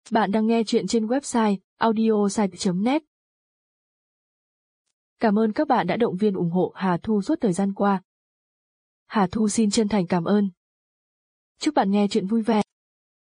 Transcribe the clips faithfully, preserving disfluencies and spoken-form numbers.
Bạn đang nghe chuyện trên website audiosite chấm net. Cảm ơn các bạn đã động viên ủng hộ Hà Thu suốt thời gian qua. Hà Thu xin chân thành cảm ơn. Chúc bạn nghe chuyện vui vẻ.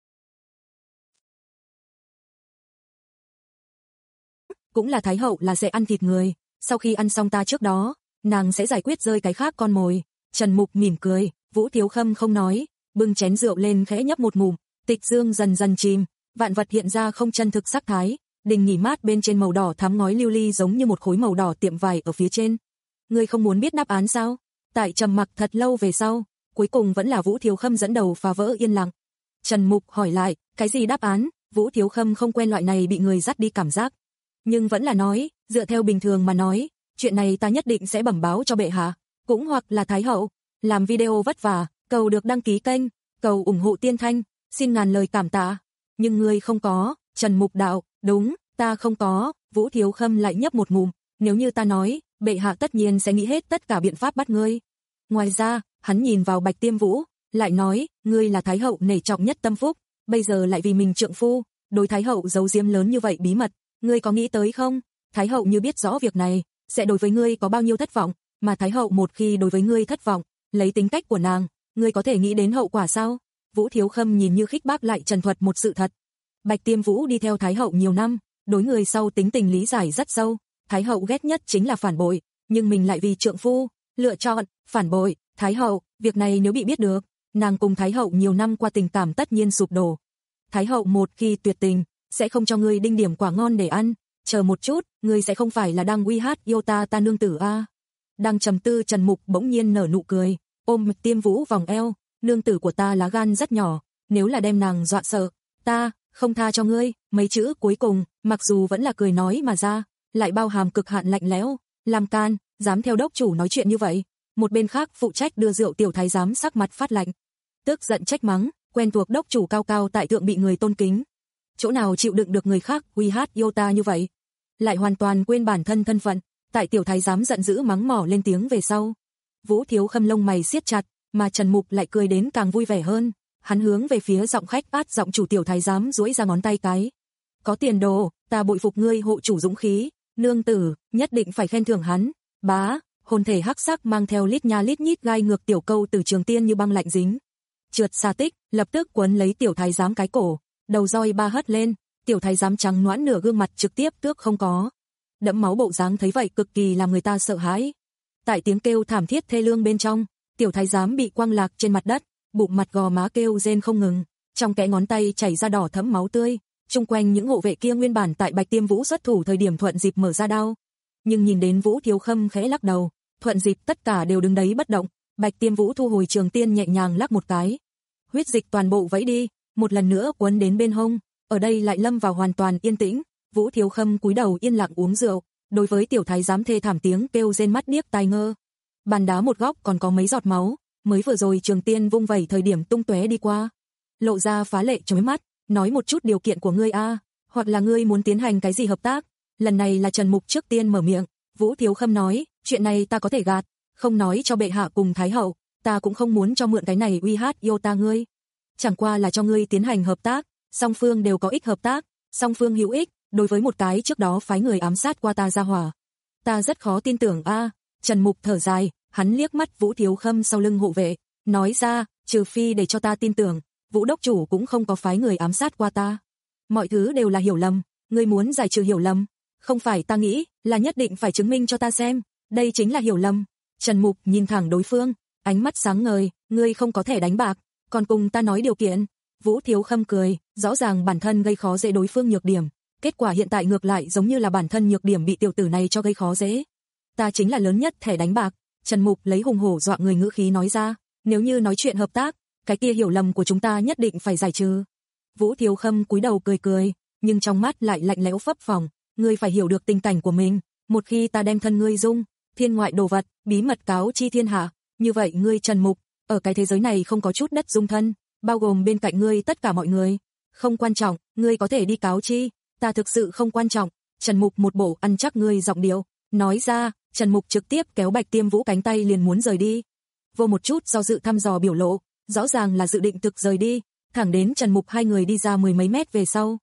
Cũng là Thái hậu là sẽ ăn thịt người, sau khi ăn xong ta trước đó, nàng sẽ giải quyết rơi cái khác con mồi. Trần Mục mỉm cười, Vũ Thiếu Khâm không nói, bưng chén rượu lên khẽ nhấp một ngụm, tịch dương dần dần chìm, vạn vật hiện ra không chân thực sắc thái, đình nghỉ mát bên trên màu đỏ thắm ngói lưu ly giống như một khối màu đỏ tiệm vải ở phía trên. Ngươi không muốn biết đáp án sao? Tại trầm mặc thật lâu về sau, cuối cùng vẫn là Vũ Thiếu Khâm dẫn đầu phá vỡ yên lặng. Trần Mục hỏi lại, cái gì đáp án? Vũ Thiếu Khâm không quen loại này bị người dắt đi cảm giác, nhưng vẫn là nói, dựa theo bình thường mà nói, chuyện này ta nhất định sẽ bẩm báo cho bệ hạ, cũng hoặc là Thái hậu. Làm video vất vả, cầu được đăng ký kênh, cầu ủng hộ Tiên Thanh, xin ngàn lời cảm tạ. Nhưng ngươi không có. Trần Mục đạo, đúng, ta không có. Vũ Thiếu Khâm lại nhấp một ngụm, nếu như ta nói, bệ hạ tất nhiên sẽ nghĩ hết tất cả biện pháp bắt ngươi. Ngoài ra, hắn nhìn vào Bạch Tiêm Vũ, lại nói, ngươi là Thái hậu nể trọng nhất tâm phúc, bây giờ lại vì mình trượng phu, đối Thái hậu giấu giếm lớn như vậy bí mật, ngươi có nghĩ tới không? Thái hậu như biết rõ việc này, sẽ đối với ngươi có bao nhiêu thất vọng, mà Thái hậu một khi đối với ngươi thất vọng, lấy tính cách của nàng, ngươi có thể nghĩ đến hậu quả sao? Vũ Thiếu Khâm nhìn như khích bác lại trần thuật một sự thật. Bạch Tiêm Vũ đi theo Thái hậu nhiều năm, đối người sau tính tình lý giải rất sâu, Thái hậu ghét nhất chính là phản bội, nhưng mình lại vì trượng phu, lựa chọn, phản bội, Thái hậu, việc này nếu bị biết được, nàng cùng Thái hậu nhiều năm qua tình cảm tất nhiên sụp đổ. Thái hậu một khi tuyệt tình, sẽ không cho ngươi đinh điểm quả ngon để ăn, chờ một chút, ngươi sẽ không phải là đang uy hát yêu ta ta nương tử a? Đang trầm tư Trần Mục bỗng nhiên nở nụ cười, ôm Bạch Tiêm Vũ vòng eo, nương tử của ta lá gan rất nhỏ, nếu là đem nàng dọa sợ, ta không tha cho ngươi. Mấy chữ cuối cùng, mặc dù vẫn là cười nói mà ra, lại bao hàm cực hạn lạnh lẽo, làm can, dám theo đốc chủ nói chuyện như vậy. Một bên khác phụ trách đưa rượu tiểu thái giám sắc mặt phát lạnh, tức giận trách mắng, quen thuộc đốc chủ cao cao tại thượng bị người tôn kính, chỗ nào chịu đựng được người khác uy hát yêu ta như vậy, lại hoàn toàn quên bản thân thân phận. Tại tiểu thái giám giận dữ mắng mỏ lên tiếng về sau, Vũ Thiếu Khâm lông mày siết chặt, mà Trần Mục lại cười đến càng vui vẻ hơn. Hắn hướng về phía giọng khách át giọng chủ tiểu thái giám duỗi ra ngón tay cái, có tiền đồ, ta bội phục ngươi hộ chủ dũng khí, nương tử nhất định phải khen thưởng hắn. Bá, hồn thể hắc sắc mang theo lít nha lít nhít gai ngược tiểu câu từ trường tiên như băng lạnh dính, trượt xa tích, lập tức quấn lấy tiểu thái giám cái cổ, đầu roi ba hất lên, tiểu thái giám trắng nõn nửa gương mặt trực tiếp tước không có, đẫm máu bộ dáng thấy vậy cực kỳ làm người ta sợ hãi. Tại tiếng kêu thảm thiết thê lương bên trong, tiểu thái giám bị quăng lạc trên mặt đất, bụng mặt gò má kêu rên không ngừng, trong kẽ ngón tay chảy ra đỏ thẫm máu tươi. Chung quanh những hộ vệ kia nguyên bản tại Bạch Tiêm Vũ xuất thủ thời điểm thuận dịp mở ra đao, nhưng nhìn đến Vũ Thiếu Khâm khẽ lắc đầu, thuận dịp tất cả đều đứng đấy bất động. Bạch Tiêm Vũ thu hồi trường tiên nhẹ nhàng lắc một cái, huyết dịch toàn bộ vẫy đi, một lần nữa quấn đến bên hông. Ở đây lại lâm vào hoàn toàn yên tĩnh. Vũ Thiếu Khâm cúi đầu yên lặng uống rượu, đối với tiểu thái giám thê thảm tiếng kêu rên mắt điếc tai ngơ. Bàn đá một góc còn có mấy giọt máu, mới vừa rồi trường tiên vung vẩy thời điểm tung tóe đi qua, lộ ra phá lệ chói mắt. Nói một chút điều kiện của ngươi a, hoặc là ngươi muốn tiến hành cái gì hợp tác? Lần này là Trần Mục trước tiên mở miệng. Vũ Thiếu Khâm nói, chuyện này ta có thể gạt, không nói cho bệ hạ cùng Thái hậu, ta cũng không muốn cho mượn cái này uy hát yêu ta ngươi. Chẳng qua là cho ngươi tiến hành hợp tác, song phương đều có ích hợp tác, song phương hữu ích, đối với một cái trước đó phái người ám sát qua ta ra hỏa, ta rất khó tin tưởng a. Trần Mục thở dài, hắn liếc mắt Vũ Thiếu Khâm sau lưng hộ vệ, nói ra, trừ phi để cho ta tin tưởng, Vũ đốc chủ cũng không có phái người ám sát qua ta. Mọi thứ đều là hiểu lầm, ngươi muốn giải trừ hiểu lầm, không phải ta nghĩ, là nhất định phải chứng minh cho ta xem, đây chính là hiểu lầm. Trần Mục nhìn thẳng đối phương, ánh mắt sáng ngời, ngươi không có thể đánh bạc, còn cùng ta nói điều kiện. Vũ Thiếu Khâm cười, rõ ràng bản thân gây khó dễ đối phương nhược điểm, kết quả hiện tại ngược lại giống như là bản thân nhược điểm bị tiểu tử này cho gây khó dễ. Ta chính là lớn nhất thẻ đánh bạc. Trần Mục lấy hùng hổ dọa người ngữ khí nói ra, nếu như nói chuyện hợp tác, cái kia hiểu lầm của chúng ta nhất định phải giải trừ. Vũ Thiếu Khâm cúi đầu cười cười, nhưng trong mắt lại lạnh lẽo phấp phồng, ngươi phải hiểu được tình cảnh của mình, một khi ta đem thân ngươi dung, thiên ngoại đồ vật, bí mật cáo chi thiên hạ, như vậy ngươi Trần Mục, ở cái thế giới này không có chút đất dung thân, bao gồm bên cạnh ngươi tất cả mọi người. Không quan trọng, ngươi có thể đi cáo chi, ta thực sự không quan trọng. Trần Mục một bộ ăn chắc ngươi giọng điệu, nói ra. Trần Mục trực tiếp kéo Bạch Tiêm Vũ cánh tay liền muốn rời đi, vô một chút do dự thăm dò biểu lộ, rõ ràng là dự định thực rời đi, thẳng đến Trần Mục hai người đi ra mười mấy mét về sau,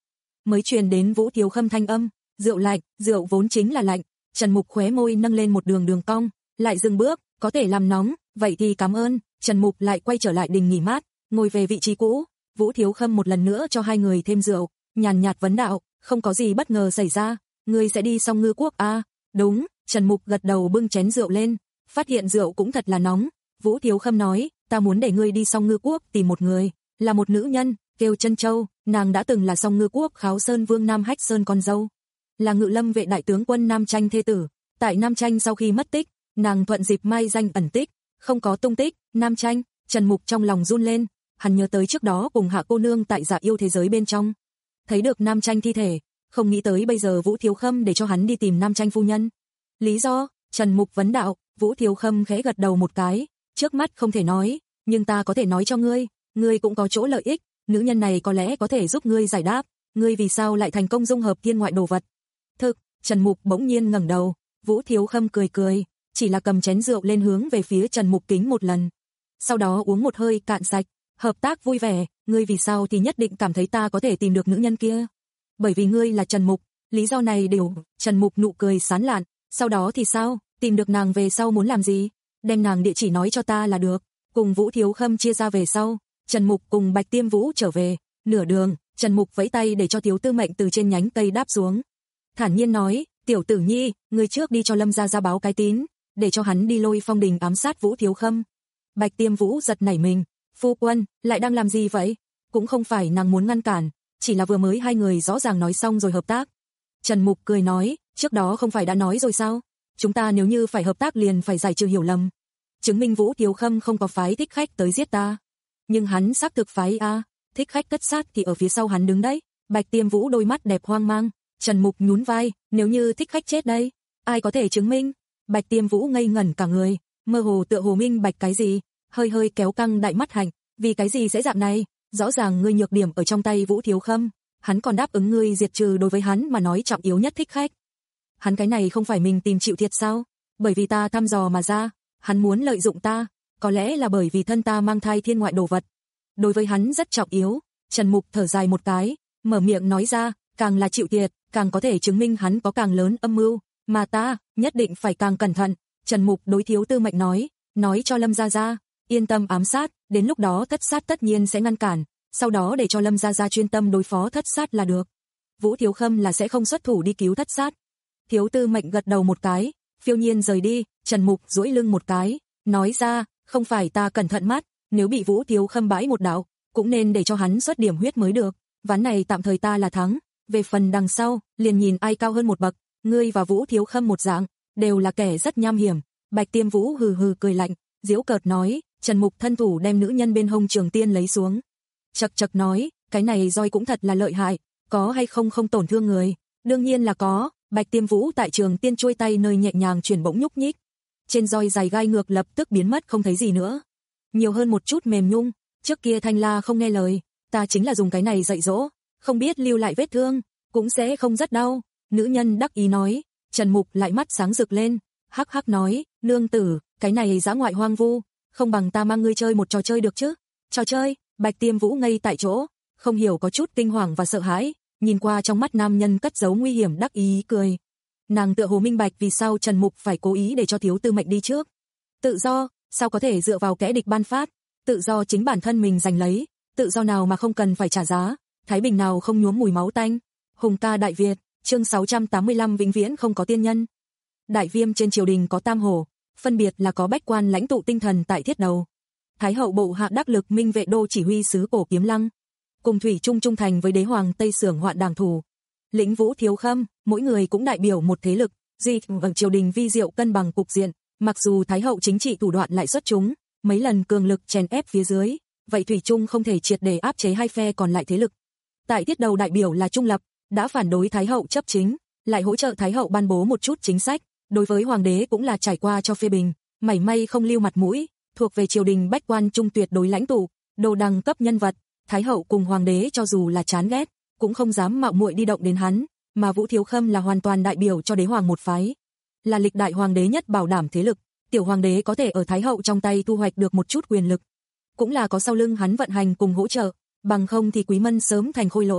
mới truyền đến Vũ Thiếu Khâm thanh âm, rượu lạnh, rượu vốn chính là lạnh. Trần Mục khóe môi nâng lên một đường đường cong, lại dừng bước, có thể làm nóng, vậy thì cảm ơn. Trần Mục lại quay trở lại đình nghỉ mát, ngồi về vị trí cũ. Vũ Thiếu Khâm một lần nữa cho hai người thêm rượu, nhàn nhạt vấn đạo, không có gì bất ngờ xảy ra, ngươi sẽ đi Song Ngư Quốc à? Đúng. Trần Mục gật đầu bưng chén rượu lên, phát hiện rượu cũng thật là nóng. Vũ Thiếu Khâm nói, ta muốn để ngươi đi Song Ngư Quốc tìm một người, là một nữ nhân, kêu Chân Châu, nàng đã từng là Song Ngư Quốc Kháo Sơn Vương Nam Hách Sơn con dâu, là Ngự Lâm vệ đại tướng quân Nam Tranh thê tử. Tại Nam Tranh sau khi mất tích, nàng thuận dịp mai danh ẩn tích, không có tung tích. Nam Tranh, Trần Mục trong lòng run lên, hắn nhớ tới trước đó cùng Hạ cô nương tại Dạ Yêu thế giới bên trong, thấy được Nam Tranh thi thể, không nghĩ tới bây giờ Vũ Thiếu Khâm để cho hắn đi tìm Nam Tranh phu nhân. Lý do? Trần Mục vấn đạo. Vũ Thiếu Khâm khẽ gật đầu một cái, trước mắt không thể nói, nhưng ta có thể nói cho ngươi, ngươi cũng có chỗ lợi ích, nữ nhân này có lẽ có thể giúp ngươi giải đáp, ngươi vì sao lại thành công dung hợp thiên ngoại đồ vật. Thực, Trần Mục bỗng nhiên ngẩng đầu, Vũ Thiếu Khâm cười cười, chỉ là cầm chén rượu lên hướng về phía Trần Mục kính một lần. Sau đó uống một hơi cạn sạch, hợp tác vui vẻ, ngươi vì sao thì nhất định cảm thấy ta có thể tìm được nữ nhân kia? Bởi vì ngươi là Trần Mục, lý do này đều. Trần Mục nụ cười sán lạn, sau đó thì sao, tìm được nàng về sau muốn làm gì? Đem nàng địa chỉ nói cho ta là được. Cùng Vũ Thiếu Khâm chia ra về sau, Trần Mục cùng Bạch Tiêm Vũ trở về, nửa đường, Trần Mục vẫy tay để cho Thiếu Tư Mệnh từ trên nhánh cây đáp xuống. Thản nhiên nói, tiểu tử nhi, ngươi trước đi cho Lâm gia gia báo cái tín, để cho hắn đi Lôi Phong đình ám sát Vũ Thiếu Khâm. Bạch Tiêm Vũ giật nảy mình, phu quân, lại đang làm gì vậy? Cũng không phải nàng muốn ngăn cản, chỉ là vừa mới hai người rõ ràng nói xong rồi hợp tác. Trần Mục cười nói, trước đó không phải đã nói rồi sao? Chúng ta nếu như phải hợp tác liền phải giải trừ hiểu lầm. Chứng minh Vũ Thiếu Khâm không có phái thích khách tới giết ta. Nhưng hắn xác thực phái a, thích khách cất sát thì ở phía sau hắn đứng đấy. Bạch Tiêm Vũ đôi mắt đẹp hoang mang. Trần Mục nhún vai, nếu như thích khách chết đây, ai có thể chứng minh? Bạch Tiêm Vũ ngây ngẩn cả người, mơ hồ tựa hồ minh bạch cái gì, hơi hơi kéo căng đại mắt hạnh, vì cái gì sẽ dạng này? Rõ ràng ngươi nhược điểm ở trong tay Vũ Thiếu Khâm, hắn còn đáp ứng ngươi diệt trừ đối với hắn mà nói trọng yếu nhất thích khách. Hắn cái này không phải mình tìm chịu thiệt sao? Bởi vì ta thăm dò mà ra, hắn muốn lợi dụng ta, có lẽ là bởi vì thân ta mang thai thiên ngoại đồ vật. Đối với hắn rất trọng yếu. Trần Mục thở dài một cái, mở miệng nói ra, càng là chịu thiệt, càng có thể chứng minh hắn có càng lớn âm mưu, mà ta nhất định phải càng cẩn thận. Trần Mục đối Thiếu Tư Mệnh nói, nói cho Lâm gia gia, yên tâm ám sát, đến lúc đó thất sát tất nhiên sẽ ngăn cản, sau đó để cho Lâm gia gia chuyên tâm đối phó thất sát là được. Vũ Thiếu Khâm là sẽ không xuất thủ đi cứu thất sát. Thiếu Tư Mệnh gật đầu một cái, phiêu nhiên rời đi. Trần Mục duỗi lưng một cái, nói ra, không phải ta cẩn thận mắt, nếu bị Vũ Thiếu Khâm bãi một đạo, cũng nên để cho hắn xuất điểm huyết mới được. Ván này tạm thời ta là thắng, về phần đằng sau, liền nhìn ai cao hơn một bậc. Ngươi và Vũ Thiếu Khâm một dạng, đều là kẻ rất nham hiểm. Bạch Tiêm Vũ hừ hừ cười lạnh, giễu cợt nói. Trần Mục thân thủ đem nữ nhân bên hông trường tiên lấy xuống, chậc chậc nói, cái này roi cũng thật là lợi hại, có hay không không tổn thương người? Đương nhiên là có. Bạch Tiêm Vũ tại trường tiên chuôi tay nơi nhẹ nhàng chuyển bỗng nhúc nhích, trên roi dài gai ngược lập tức biến mất không thấy gì nữa, nhiều hơn một chút mềm nhung. Trước kia Thanh La không nghe lời, ta chính là dùng cái này dạy dỗ, không biết lưu lại vết thương, cũng sẽ không rất đau. Nữ nhân đắc ý nói. Trần Mục lại mắt sáng rực lên, hắc hắc nói, nương tử, cái này dã ngoại hoang vu, không bằng ta mang ngươi chơi một trò chơi được chứ? Trò chơi? Bạch Tiêm Vũ ngây tại chỗ, không hiểu có chút kinh hoàng và sợ hãi, nhìn qua trong mắt nam nhân cất giấu nguy hiểm đắc ý cười. Nàng tựa hồ minh bạch vì sao Trần Mục phải cố ý để cho Thiếu Tư Mệnh đi trước. Tự do, sao có thể dựa vào kẻ địch ban phát? Tự do chính bản thân mình giành lấy, tự do nào mà không cần phải trả giá, thái bình nào không nhuốm mùi máu tanh. Hùng ca Đại Việt, chương sáu trăm tám mươi lăm vĩnh viễn không có tiên nhân. Đại Viêm trên triều đình có tam hồ, phân biệt là có bách quan lãnh tụ tinh thần tại thiết đầu, Thái hậu bộ hạ đắc lực Minh Vệ đô chỉ huy sứ Cổ Kiếm Lăng, cùng thủy chung trung thành với đế hoàng Tây Sưởng Hoạn Đảng Thủ, lĩnh Vũ Thiếu Khâm, mỗi người cũng đại biểu một thế lực, duy ở triều đình vi diệu cân bằng cục diện. Mặc dù Thái hậu chính trị thủ đoạn lại xuất chúng, mấy lần cường lực chèn ép phía dưới, vậy thủy chung không thể triệt để áp chế hai phe còn lại thế lực. Tại tiết đầu đại biểu là trung lập, đã phản đối Thái hậu chấp chính, lại hỗ trợ Thái hậu ban bố một chút chính sách, đối với hoàng đế cũng là trải qua cho phê bình, mảy may không lưu mặt mũi, thuộc về triều đình bách quan trung tuyệt đối lãnh tụ, đồ đẳng cấp nhân vật. Thái hậu cùng hoàng đế cho dù là chán ghét, cũng không dám mạo muội đi động đến hắn, mà Vũ Thiếu Khâm là hoàn toàn đại biểu cho đế hoàng một phái, là lịch đại hoàng đế nhất bảo đảm thế lực, tiểu hoàng đế có thể ở Thái hậu trong tay thu hoạch được một chút quyền lực, cũng là có sau lưng hắn vận hành cùng hỗ trợ, bằng không thì Quý Mân sớm thành khôi lỗi.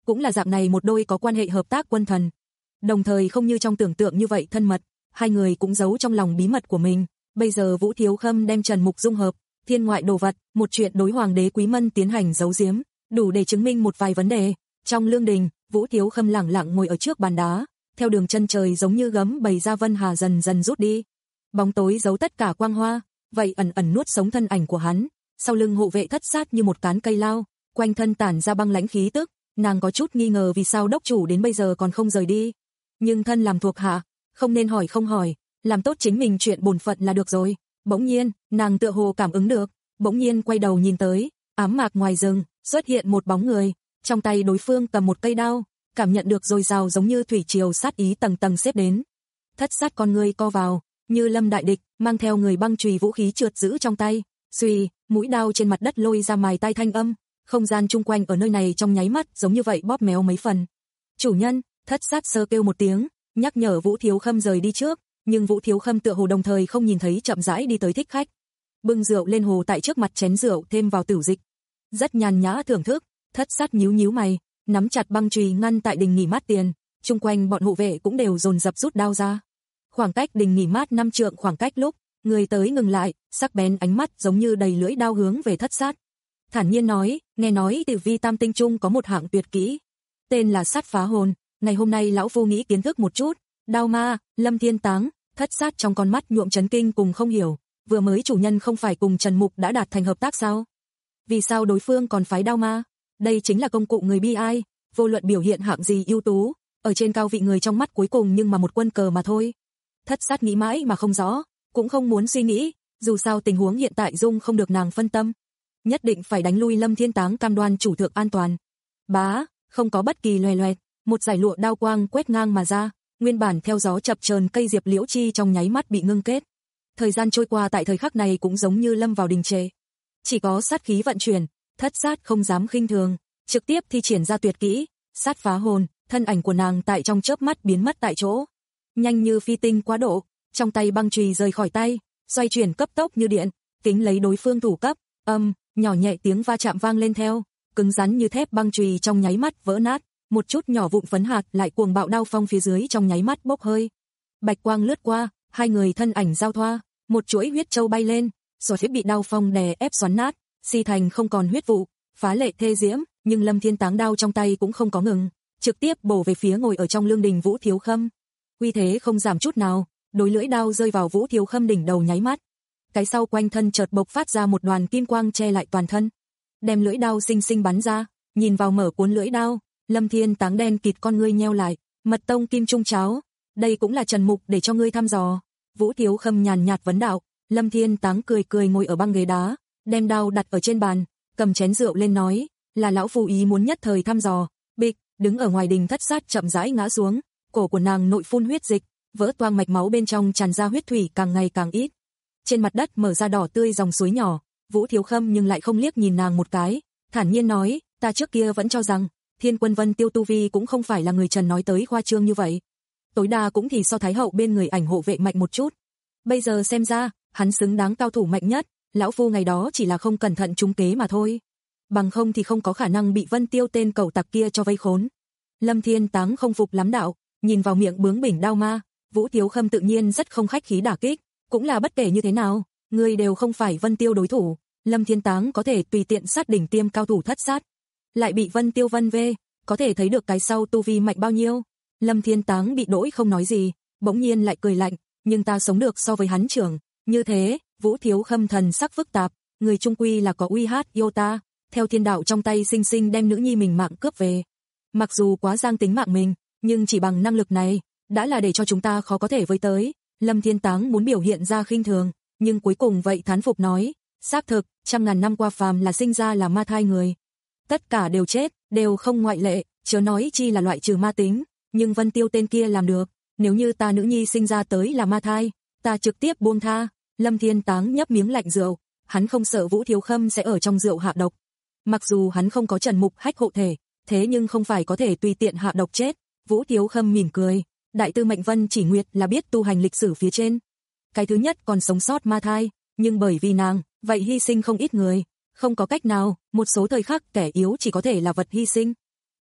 cũng là dạng này một đôi có quan hệ hợp tác quân thần. Đồng thời không như trong tưởng tượng như vậy thân mật, hai người cũng giấu trong lòng bí mật của mình. Bây giờ Vũ Thiếu Khâm đem Trần Mục dung hợp, thiên ngoại đồ vật, một chuyện đối hoàng đế Quý Mân tiến hành giấu giếm, đủ để chứng minh một vài vấn đề. Trong lương đình, Vũ Thiếu Khâm lẳng lặng ngồi ở trước bàn đá, theo đường chân trời giống như gấm bầy ra vân hà dần dần rút đi. Bóng tối giấu tất cả quang hoa, vậy ẩn ẩn nuốt sống thân ảnh của hắn. Sau lưng hộ vệ Thất Sát như một cán cây lao, quanh thân tản ra băng lãnh khí tức, nàng có chút nghi ngờ vì sao đốc chủ đến bây giờ còn không rời đi. Nhưng thân làm thuộc hạ, không nên hỏi không hỏi, làm tốt chính mình chuyện bổn phận là được rồi. Bỗng nhiên, nàng tựa hồ cảm ứng được, bỗng nhiên quay đầu nhìn tới, ám mạc ngoài rừng, xuất hiện một bóng người, trong tay đối phương cầm một cây đao, cảm nhận được dồi dào giống như thủy triều sát ý tầng tầng xếp đến. Thất Sát con người co vào, như lâm đại địch, mang theo người băng chùy vũ khí trượt giữ trong tay, suy, mũi đao trên mặt đất lôi ra mài tai thanh âm, không gian chung quanh ở nơi này trong nháy mắt giống như vậy bóp méo mấy phần. Chủ nhân, Thất Sát sơ kêu một tiếng, nhắc nhở Vũ Thiếu Khâm rời đi trước, nhưng Vũ Thiếu Khâm tựa hồ đồng thời không nhìn thấy chậm rãi đi tới thích khách. Bưng rượu lên hồ tại trước mặt chén rượu thêm vào tử dịch. Rất nhàn nhã thưởng thức, Thất Sát nhíu nhíu mày, nắm chặt băng chùy ngăn tại đình nghỉ mát tiền, chung quanh bọn hộ vệ cũng đều dồn dập rút đao ra. Khoảng cách đình nghỉ mát năm trượng khoảng cách lúc, người tới ngừng lại, sắc bén ánh mắt giống như đầy lưỡi đao hướng về Thất Sát. Thản nhiên nói, nghe nói Tử Vi Tam Tinh Trung có một hạng tuyệt kỹ, tên là Sát Phá Hồn, ngày hôm nay lão phu nghĩ kiến thức một chút. Đao ma, Lâm Thiên Táng. Thất Sát trong con mắt nhuộm chấn kinh cùng không hiểu, vừa mới chủ nhân không phải cùng Trần Mục đã đạt thành hợp tác sao? Vì sao đối phương còn phái đao ma? Đây chính là công cụ người bi ai, vô luận biểu hiện hạng gì ưu tú, ở trên cao vị người trong mắt cuối cùng nhưng mà một quân cờ mà thôi. Thất Sát nghĩ mãi mà không rõ, cũng không muốn suy nghĩ, dù sao tình huống hiện tại dung không được nàng phân tâm. Nhất định phải đánh lui Lâm Thiên Táng cam đoan chủ thượng an toàn. Bá, không có bất kỳ loè loẹt, một dải lụa đao quang quét ngang mà ra, nguyên bản theo gió chập chờn cây diệp liễu chi trong nháy mắt bị ngưng kết. Thời gian trôi qua tại thời khắc này cũng giống như lâm vào đình trệ. Chỉ có sát khí vận chuyển, Thất Sát không dám khinh thường, trực tiếp thi triển ra tuyệt kỹ, Sát Phá Hồn, thân ảnh của nàng tại trong chớp mắt biến mất tại chỗ. Nhanh như phi tinh quá độ, trong tay băng chùy rời khỏi tay, xoay chuyển cấp tốc như điện, kính lấy đối phương thủ cấp, âm, nhỏ nhẹ tiếng va chạm vang lên theo, cứng rắn như thép băng chùy trong nháy mắt vỡ nát, một chút nhỏ vụn phấn hạt lại cuồng bạo đao phong phía dưới trong nháy mắt bốc hơi. Bạch quang lướt qua, hai người thân ảnh giao thoa, một chuỗi huyết châu bay lên, rồi phía bị đao phong đè ép xoắn nát, si thành không còn huyết vụ, phá lệ thê diễm, nhưng Lâm Thiên Táng đao trong tay cũng không có ngừng, trực tiếp bổ về phía ngồi ở trong lương đình Vũ Thiếu Khâm. Uy thế không giảm chút nào, đối lưỡi đao rơi vào Vũ Thiếu Khâm đỉnh đầu nháy mắt. Cái sau quanh thân chợt bộc phát ra một đoàn kim quang che lại toàn thân, đem lưỡi đao xinh xinh bắn ra, nhìn vào mở cuốn lưỡi đao, Lâm Thiên Táng đen kịt con ngươi nheo lại, mật tông kim trung cháo, đây cũng là Trần Mục để cho ngươi thăm dò. Vũ Thiếu Khâm nhàn nhạt vấn đạo. Lâm Thiên Táng cười cười ngồi ở băng ghế đá, đem đao đặt ở trên bàn, cầm chén rượu lên nói, là lão phu ý muốn nhất thời thăm dò. Bịch, đứng ở ngoài đình Thất Sát chậm rãi ngã xuống, cổ của nàng nội phun huyết dịch, vỡ toang mạch máu bên trong tràn ra huyết thủy càng ngày càng ít. Trên mặt đất mở ra đỏ tươi dòng suối nhỏ, Vũ Thiếu Khâm nhưng lại không liếc nhìn nàng một cái, thản nhiên nói, ta trước kia vẫn cho rằng Thiên Quân Vân Tiêu tu vi cũng không phải là người Trần nói tới khoa trương như vậy, tối đa cũng thì so Thái hậu bên người ảnh hộ vệ mạnh một chút. Bây giờ xem ra, hắn xứng đáng cao thủ mạnh nhất, lão phu ngày đó chỉ là không cẩn thận trúng kế mà thôi. Bằng không thì không có khả năng bị Vân Tiêu tên cẩu tặc kia cho vây khốn. Lâm Thiên Táng không phục lắm đạo, nhìn vào miệng bướng bỉnh đao ma, Vũ Thiếu Khâm tự nhiên rất không khách khí đả kích, cũng là bất kể như thế nào, người đều không phải Vân Tiêu đối thủ, Lâm Thiên Táng có thể tùy tiện sát đỉnh tiêm cao thủ Thất Sát, lại bị Vân Tiêu vân vê, có thể thấy được cái sau tu vi mạnh bao nhiêu. Lâm Thiên Táng bị đỗi không nói gì, bỗng nhiên lại cười lạnh, nhưng ta sống được so với hắn trưởng, như thế, Vũ Thiếu Khâm thần sắc phức tạp, người trung quy là có uy hát yêu ta, theo thiên đạo trong tay sinh sinh đem nữ nhi mình mạng cướp về. Mặc dù quá giang tính mạng mình, nhưng chỉ bằng năng lực này, đã là để cho chúng ta khó có thể với tới. Lâm Thiên Táng muốn biểu hiện ra khinh thường, nhưng cuối cùng vậy thán phục nói, xác thực, trăm ngàn năm qua phàm là sinh ra là ma thai người. Tất cả đều chết, đều không ngoại lệ, chớ nói chi là loại trừ ma tính, nhưng Vân Tiêu tên kia làm được, nếu như ta nữ nhi sinh ra tới là ma thai, ta trực tiếp buông tha. Lâm Thiên Táng nhấp miếng lạnh rượu, hắn không sợ Vũ Thiếu Khâm sẽ ở trong rượu hạ độc. Mặc dù hắn không có Trần Mục hách hộ thể, thế nhưng không phải có thể tùy tiện hạ độc chết. Vũ Thiếu Khâm mỉm cười, đại tư mệnh Vân Chỉ Nguyệt là biết tu hành lịch sử phía trên. Cái thứ nhất còn sống sót ma thai, nhưng bởi vì nàng, vậy hy sinh không ít người, không có cách nào, một số thời khắc kẻ yếu chỉ có thể là vật hy sinh.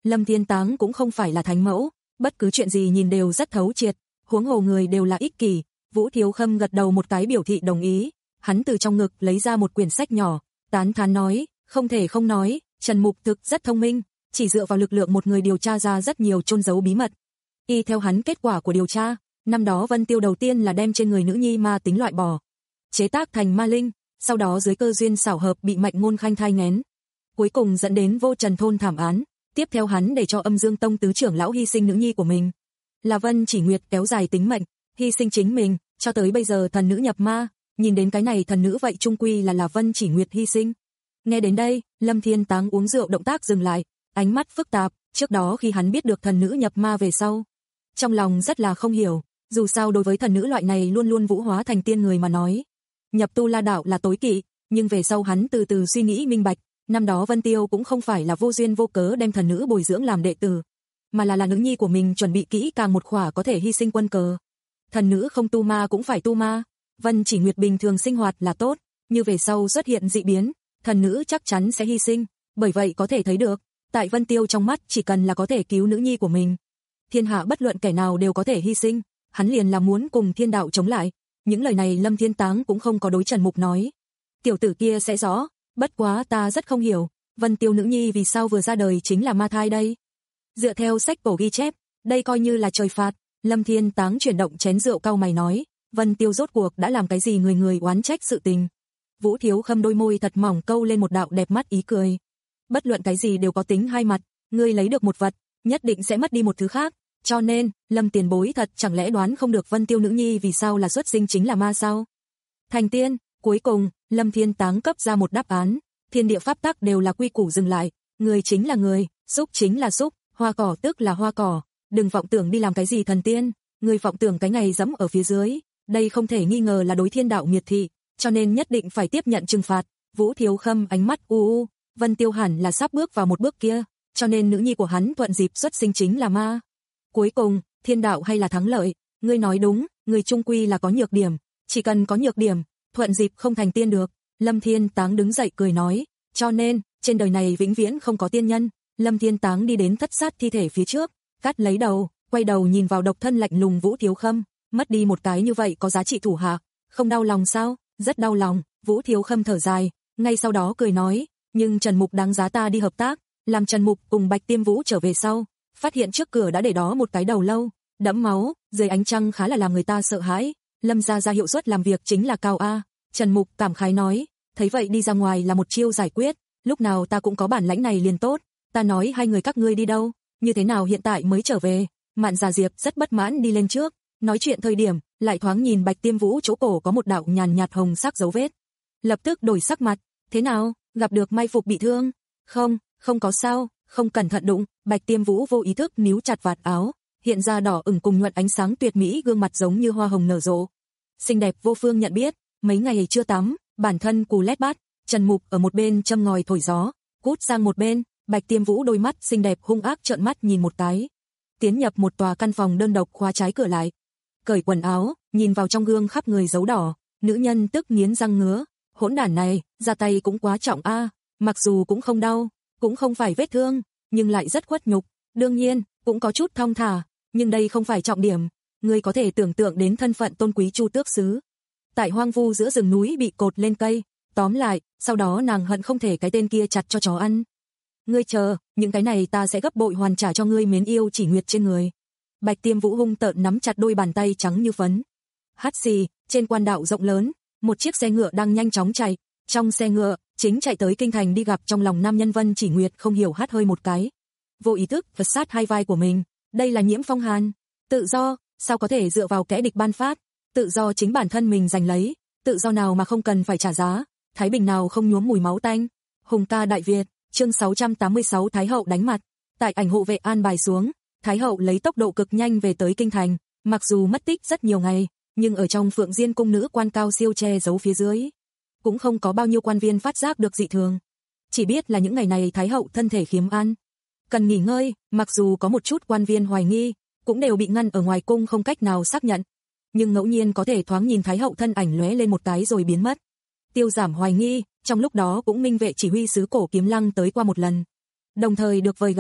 Lâm Thiên Táng cũng không phải là thánh mẫu, bất cứ chuyện gì nhìn đều rất thấu triệt, huống hồ người đều là ích kỷ. Vũ Thiếu Khâm gật đầu một cái biểu thị đồng ý, hắn từ trong ngực lấy ra một quyển sách nhỏ, tán thán nói, không thể không nói, Trần Mục thực rất thông minh, chỉ dựa vào lực lượng một người điều tra ra rất nhiều chôn giấu bí mật. Y theo hắn kết quả của điều tra, năm đó Vân Tiêu đầu tiên là đem trên người nữ nhi ma tính loại bỏ, chế tác thành ma linh, sau đó dưới cơ duyên xảo hợp bị Mạnh Ngôn Khanh thai nghén, cuối cùng dẫn đến Vô Trần thôn thảm án. Tiếp theo hắn để cho Âm Dương Tông tứ trưởng lão hy sinh nữ nhi của mình, là Vân Chỉ Nguyệt kéo dài tính mệnh, hy sinh chính mình, cho tới bây giờ thần nữ nhập ma, nhìn đến cái này thần nữ vậy trung quy là là Vân Chỉ Nguyệt hy sinh. Nghe đến đây, Lâm Thiên Táng uống rượu động tác dừng lại, ánh mắt phức tạp, trước đó khi hắn biết được thần nữ nhập ma về sau, trong lòng rất là không hiểu, dù sao đối với thần nữ loại này luôn luôn vũ hóa thành tiên người mà nói, nhập tu la đạo là tối kỵ, nhưng về sau hắn từ từ suy nghĩ minh bạch, năm đó Vân Tiêu cũng không phải là vô duyên vô cớ đem thần nữ bồi dưỡng làm đệ tử, mà là là nữ nhi của mình chuẩn bị kỹ càng một khỏa có thể hy sinh quân cờ. Thần nữ không tu ma cũng phải tu ma, Vân Chỉ Nguyệt bình thường sinh hoạt là tốt, như về sau xuất hiện dị biến, thần nữ chắc chắn sẽ hy sinh, bởi vậy có thể thấy được, tại Vân Tiêu trong mắt chỉ cần là có thể cứu nữ nhi của mình, thiên hạ bất luận kẻ nào đều có thể hy sinh, hắn liền là muốn cùng thiên đạo chống lại. Những lời này Lâm Thiên Táng cũng không có đối Trần Mục nói. Tiểu tử kia sẽ rõ, bất quá ta rất không hiểu, Vân Tiêu nữ nhi vì sao vừa ra đời chính là ma thai đây. Dựa theo sách cổ ghi chép, đây coi như là trời phạt. Lâm Thiên Táng chuyển động chén rượu cau mày nói, Vân Tiêu rốt cuộc đã làm cái gì người người oán trách sự tình. Vũ Thiếu Khâm đôi môi thật mỏng câu lên một đạo đẹp mắt ý cười. Bất luận cái gì đều có tính hai mặt, ngươi lấy được một vật, nhất định sẽ mất đi một thứ khác. Cho nên, Lâm tiền bối thật chẳng lẽ đoán không được Vân Tiêu nữ nhi vì sao là xuất sinh chính là ma sao? Thành tiên, cuối cùng, Lâm Thiên Táng cấp ra một đáp án, thiên địa pháp tắc đều là quy củ dừng lại, người chính là người, xúc chính là xúc, hoa cỏ tức là hoa cỏ, đừng vọng tưởng đi làm cái gì thần tiên, người vọng tưởng cái ngày dẫm ở phía dưới, đây không thể nghi ngờ là đối thiên đạo miệt thị, cho nên nhất định phải tiếp nhận trừng phạt. Vũ Thiếu Khâm ánh mắt u u, Vân Tiêu hẳn là sắp bước vào một bước kia, cho nên nữ nhi của hắn thuận dịp xuất sinh chính là ma. Cuối cùng, thiên đạo hay là thắng lợi, ngươi nói đúng, người trung quy là có nhược điểm, chỉ cần có nhược điểm, thuận dịp không thành tiên được. Lâm Thiên Táng đứng dậy cười nói, cho nên, trên đời này vĩnh viễn không có tiên nhân. Lâm Thiên Táng đi đến thất sát thi thể phía trước, cắt lấy đầu, quay đầu nhìn vào độc thân lạnh lùng Vũ Thiếu Khâm, mất đi một cái như vậy có giá trị thủ hạ, không đau lòng sao? Rất đau lòng. Vũ Thiếu Khâm thở dài, ngay sau đó cười nói, nhưng Trần Mục đáng giá ta đi hợp tác. Làm Trần Mục cùng Bạch Tiêm Vũ trở về sau, phát hiện trước cửa đã để đó một cái đầu lâu, đẫm máu, dưới ánh trăng khá là làm người ta sợ hãi. Lâm gia gia hiệu suất làm việc chính là cao a. Trần Mục cảm khái nói, thấy vậy đi ra ngoài là một chiêu giải quyết, lúc nào ta cũng có bản lãnh này liền tốt. Ta nói hai người các ngươi đi đâu, như thế nào hiện tại mới trở về? Mạn Già Diệp rất bất mãn đi lên trước, nói chuyện thời điểm, lại thoáng nhìn Bạch Tiêm Vũ chỗ cổ có một đạo nhàn nhạt hồng sắc dấu vết. Lập tức đổi sắc mặt, thế nào, gặp được mai phục bị thương? Không, không có sao, không cẩn thận đụng. Bạch Tiêm Vũ vô ý thức níu chặt vạt áo, hiện ra đỏ ửng cùng nhuận ánh sáng tuyệt mỹ gương mặt giống như hoa hồng nở rộ. Xinh đẹp vô phương nhận biết, mấy ngày chưa tắm, bản thân cù lét bát. Trần Mục ở một bên châm ngòi thổi gió, cút sang một bên. Bạch Tiêm Vũ đôi mắt xinh đẹp hung ác trợn mắt nhìn một cái, tiến nhập một tòa căn phòng đơn độc khóa trái cửa lại, cởi quần áo, nhìn vào trong gương khắp người dấu đỏ, nữ nhân tức nghiến răng ngứa, hỗn đản này, ra tay cũng quá trọng a, mặc dù cũng không đau, cũng không phải vết thương, nhưng lại rất khuất nhục, đương nhiên, cũng có chút thong thả, nhưng đây không phải trọng điểm, ngươi có thể tưởng tượng đến thân phận tôn quý Chu Tước sứ, tại hoang vu giữa rừng núi bị cột lên cây, tóm lại, sau đó nàng hận không thể cái tên kia chặt cho chó ăn. Ngươi chờ, những cái này ta sẽ gấp bội hoàn trả cho ngươi mến yêu Chỉ Nguyệt trên người. Bạch Tiêm Vũ hung tợn nắm chặt đôi bàn tay trắng như phấn. Hát xì, trên quan đạo rộng lớn, một chiếc xe ngựa đang nhanh chóng chạy, trong xe ngựa, chính chạy tới kinh thành đi gặp trong lòng nam nhân Vân Chỉ Nguyệt không hiểu hát hơi một cái. Vô ý thức vật sát hai vai của mình, đây là Nhiễm Phong Hàn, tự do, sao có thể dựa vào kẻ địch ban phát, tự do chính bản thân mình giành lấy, tự do nào mà không cần phải trả giá, thái bình nào không nhuốm mùi máu tanh. Hùng ca Đại Việt. Chương sáu trăm tám mươi sáu Thái hậu đánh mặt. Tại ảnh hộ vệ an bài xuống, Thái hậu lấy tốc độ cực nhanh về tới kinh thành, mặc dù mất tích rất nhiều ngày, nhưng ở trong Phượng Diên cung nữ quan cao siêu che giấu phía dưới, cũng không có bao nhiêu quan viên phát giác được dị thường. Chỉ biết là những ngày này Thái hậu thân thể khiếm an, cần nghỉ ngơi, mặc dù có một chút quan viên hoài nghi, cũng đều bị ngăn ở ngoài cung không cách nào xác nhận, nhưng ngẫu nhiên có thể thoáng nhìn Thái hậu thân ảnh lóe lên một cái rồi biến mất. Tiêu giảm hoài nghi, trong lúc đó cũng Minh Vệ chỉ huy sứ Cổ Kiếm Lăng tới qua một lần, đồng thời được vời gặp,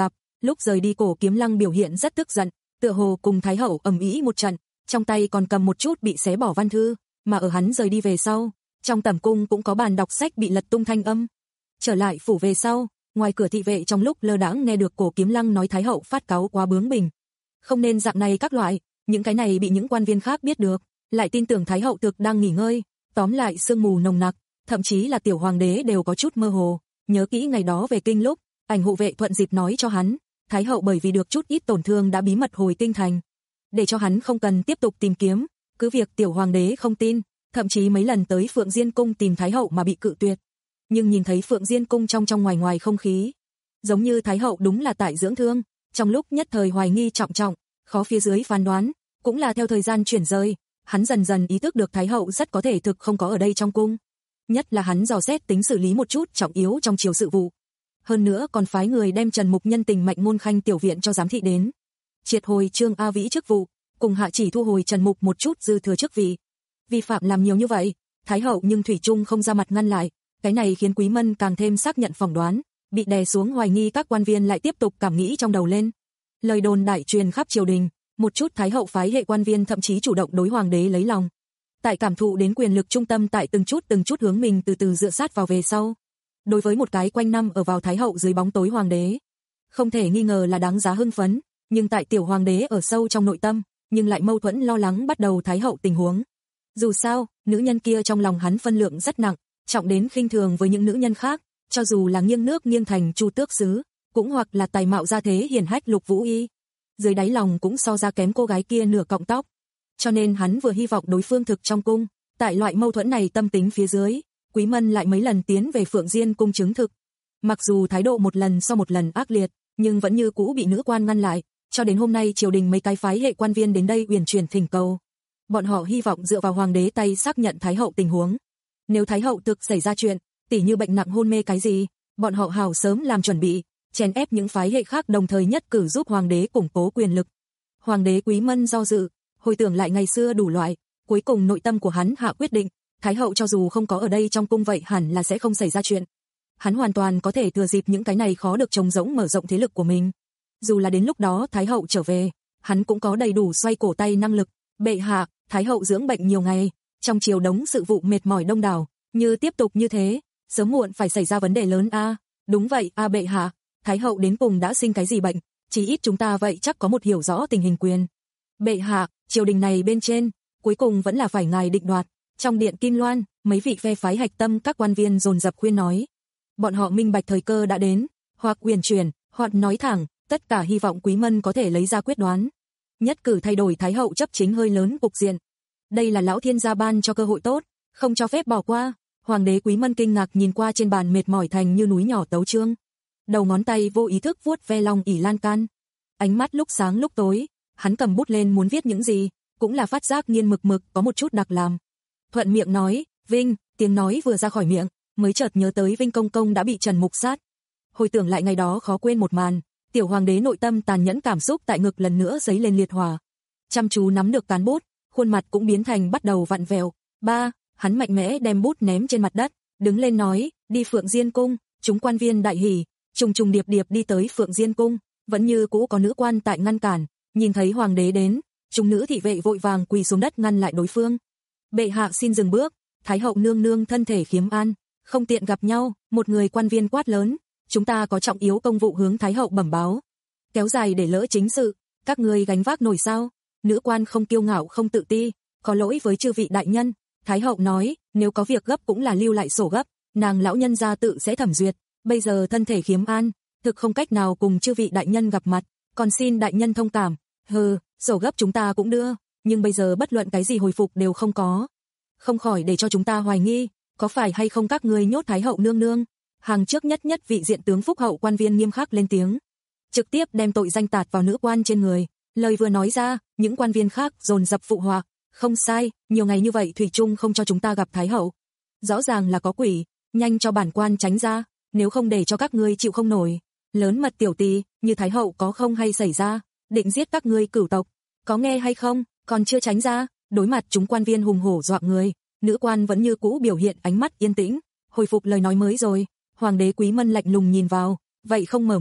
Lúc rời đi Cổ Kiếm Lăng biểu hiện rất tức giận, tựa hồ cùng Thái hậu ầm ĩ một trận, trong tay còn cầm một chút bị xé bỏ văn thư, mà ở hắn rời đi về sau, trong tẩm cung cũng có bàn đọc sách bị lật tung thanh âm. Trở lại phủ về sau, ngoài cửa thị vệ trong lúc lơ đãng nghe được Cổ Kiếm Lăng nói Thái hậu phát cáu quá bướng bỉnh, không nên dạng này các loại, những cái này bị những quan viên khác biết được, lại tin tưởng Thái hậu thực đang nghỉ ngơi, tóm lại sương mù nồng nặc, thậm chí là tiểu hoàng đế đều có chút mơ hồ, nhớ kỹ ngày đó về kinh lúc, ảnh hộ vệ thuận dịp nói cho hắn, Thái hậu bởi vì được chút ít tổn thương đã bí mật hồi kinh thành, để cho hắn không cần tiếp tục tìm kiếm, cứ việc tiểu hoàng đế không tin, thậm chí mấy lần tới Phượng Diên cung tìm Thái hậu mà bị cự tuyệt. Nhưng nhìn thấy Phượng Diên cung trong trong ngoài ngoài không khí, giống như Thái hậu đúng là tại dưỡng thương, trong lúc nhất thời hoài nghi trọng trọng, khó phía dưới phán đoán, cũng là theo thời gian chuyển rời, hắn dần dần ý thức được Thái hậu rất có thể thực không có ở đây trong cung. Nhất là hắn dò xét tính xử lý một chút trọng yếu trong triều sự vụ. Hơn nữa còn phái người đem Trần Mục nhân tình Mạnh Ngôn Khanh tiểu viện cho giám thị đến, triệt hồi Trương A Vĩ chức vụ, cùng hạ chỉ thu hồi Trần Mục một chút dư thừa chức vị. Vi phạm làm nhiều như vậy, Thái hậu nhưng thủy chung không ra mặt ngăn lại, cái này khiến Quý Mân càng thêm xác nhận phỏng đoán, bị đè xuống hoài nghi các quan viên lại tiếp tục cảm nghĩ trong đầu lên. Lời đồn đại truyền khắp triều đình, một chút Thái hậu phái hệ quan viên thậm chí chủ động đối hoàng đế lấy lòng. Tại cảm thụ đến quyền lực trung tâm tại từng chút từng chút hướng mình từ từ dựa sát vào về sau. Đối với một cái quanh năm ở vào Thái hậu dưới bóng tối hoàng đế, không thể nghi ngờ là đáng giá hưng phấn, nhưng tại tiểu hoàng đế ở sâu trong nội tâm, nhưng lại mâu thuẫn lo lắng bắt đầu Thái hậu tình huống. Dù sao, nữ nhân kia trong lòng hắn phân lượng rất nặng, trọng đến khinh thường với những nữ nhân khác, cho dù là nghiêng nước nghiêng thành Chu Tước sứ, cũng hoặc là tài mạo gia thế hiển hách Lục Vũ Y, dưới đáy lòng cũng so ra kém cô gái kia nửa cọng tóc. Cho nên hắn vừa hy vọng đối phương thực trong cung, tại loại mâu thuẫn này tâm tính phía dưới, Quý Mân lại mấy lần tiến về Phượng Diên cung chứng thực. Mặc dù thái độ một lần sau một lần ác liệt, nhưng vẫn như cũ bị nữ quan ngăn lại, cho đến hôm nay triều đình mấy cái phái hệ quan viên đến đây uyển chuyển thỉnh cầu. Bọn họ hy vọng dựa vào hoàng đế tay xác nhận Thái hậu tình huống. Nếu Thái hậu thực xảy ra chuyện, tỉ như bệnh nặng hôn mê cái gì, bọn họ hảo sớm làm chuẩn bị, chèn ép những phái hệ khác đồng thời nhất cử giúp hoàng đế củng cố quyền lực. Hoàng đế Quý Mân do dự, hồi tưởng lại ngày xưa đủ loại, cuối cùng nội tâm của hắn hạ quyết định, Thái hậu cho dù không có ở đây trong cung vậy hẳn là sẽ không xảy ra chuyện. Hắn hoàn toàn có thể thừa dịp những cái này khó được trồng rỗng mở rộng thế lực của mình. Dù là đến lúc đó Thái hậu trở về, hắn cũng có đầy đủ xoay cổ tay năng lực. Bệ hạ, Thái hậu dưỡng bệnh nhiều ngày, trong triều đống sự vụ mệt mỏi đông đảo, như tiếp tục như thế, sớm muộn phải xảy ra vấn đề lớn a. À, đúng vậy a à, bệ hạ, Thái hậu đến cùng đã sinh cái gì bệnh, chỉ ít chúng ta vậy chắc có một hiểu rõ tình hình quyền. Bệ hạ, triều đình này bên trên, cuối cùng vẫn là phải ngài định đoạt. Trong điện Kim Loan, mấy vị phe phái hạch tâm các quan viên dồn dập khuyên nói. Bọn họ minh bạch thời cơ đã đến, hoặc uyển chuyển, hoặc nói thẳng, tất cả hy vọng Quý Mân có thể lấy ra quyết đoán. Nhất cử thay đổi Thái hậu chấp chính hơi lớn cục diện. Đây là lão thiên gia ban cho cơ hội tốt, không cho phép bỏ qua. Hoàng đế Quý Mân kinh ngạc nhìn qua trên bàn mệt mỏi thành như núi nhỏ tấu chương. Đầu ngón tay vô ý thức vuốt ve lòng ỉ lan can. Ánh mắt lúc sáng lúc tối, hắn cầm bút lên muốn viết những gì, cũng là phát giác nghiên mực mực có một chút đặc làm. Thuận miệng nói, Vinh, tiếng nói vừa ra khỏi miệng, mới chợt nhớ tới Vinh công công đã bị Trần Mục sát. Hồi tưởng lại ngày đó khó quên một màn, tiểu hoàng đế nội tâm tàn nhẫn cảm xúc tại ngực lần nữa dấy lên liệt hỏa. Chăm chú nắm được cán bút, khuôn mặt cũng biến thành bắt đầu vặn vẹo. Ba, hắn mạnh mẽ đem bút ném trên mặt đất, đứng lên nói, đi Phượng Diên cung. Chúng quan viên đại hỉ, trùng trùng điệp điệp đi tới Phượng Diên cung, vẫn như cũ có nữ quan tại ngăn cản, nhìn thấy hoàng đế đến, chúng nữ thị vệ vội vàng quỳ xuống đất ngăn lại đối phương. Bệ hạ xin dừng bước, Thái hậu nương nương thân thể khiếm an, không tiện gặp nhau. Một người quan viên quát lớn, chúng ta có trọng yếu công vụ hướng Thái hậu bẩm báo. Kéo dài để lỡ chính sự, các ngươi gánh vác nổi sao? Nữ quan không kiêu ngạo không tự ti, có lỗi với chư vị đại nhân. Thái hậu nói, nếu có việc gấp cũng là lưu lại sổ gấp, nàng lão nhân gia tự sẽ thẩm duyệt. Bây giờ thân thể khiếm an, thực không cách nào cùng chư vị đại nhân gặp mặt, còn xin đại nhân thông cảm. Hừ, sổ gấp chúng ta cũng đưa, nhưng bây giờ bất luận cái gì hồi phục đều không có. Không khỏi để cho chúng ta hoài nghi, có phải hay không các ngươi nhốt Thái hậu nương nương? Hàng trước nhất nhất vị diện tướng phúc hậu quan viên nghiêm khắc lên tiếng, trực tiếp đem tội danh tạt vào nữ quan trên người. Lời vừa nói ra, những quan viên khác dồn dập phụ họa, không sai, nhiều ngày như vậy thủy chung không cho chúng ta gặp Thái hậu. Rõ ràng là có quỷ, nhanh cho bản quan tránh ra, nếu không để cho các ngươi chịu không nổi. Lớn mật tiểu tỳ, như Thái hậu có không hay xảy ra, định giết các ngươi cửu tộc, có nghe hay không? Còn chưa tránh ra, đối mặt chúng quan viên hùng hổ dọa người, nữ quan vẫn như cũ biểu hiện ánh mắt yên tĩnh, hồi phục lời nói mới rồi. Hoàng đế Quý Mân lạnh lùng nhìn vào, vậy không mở miệng,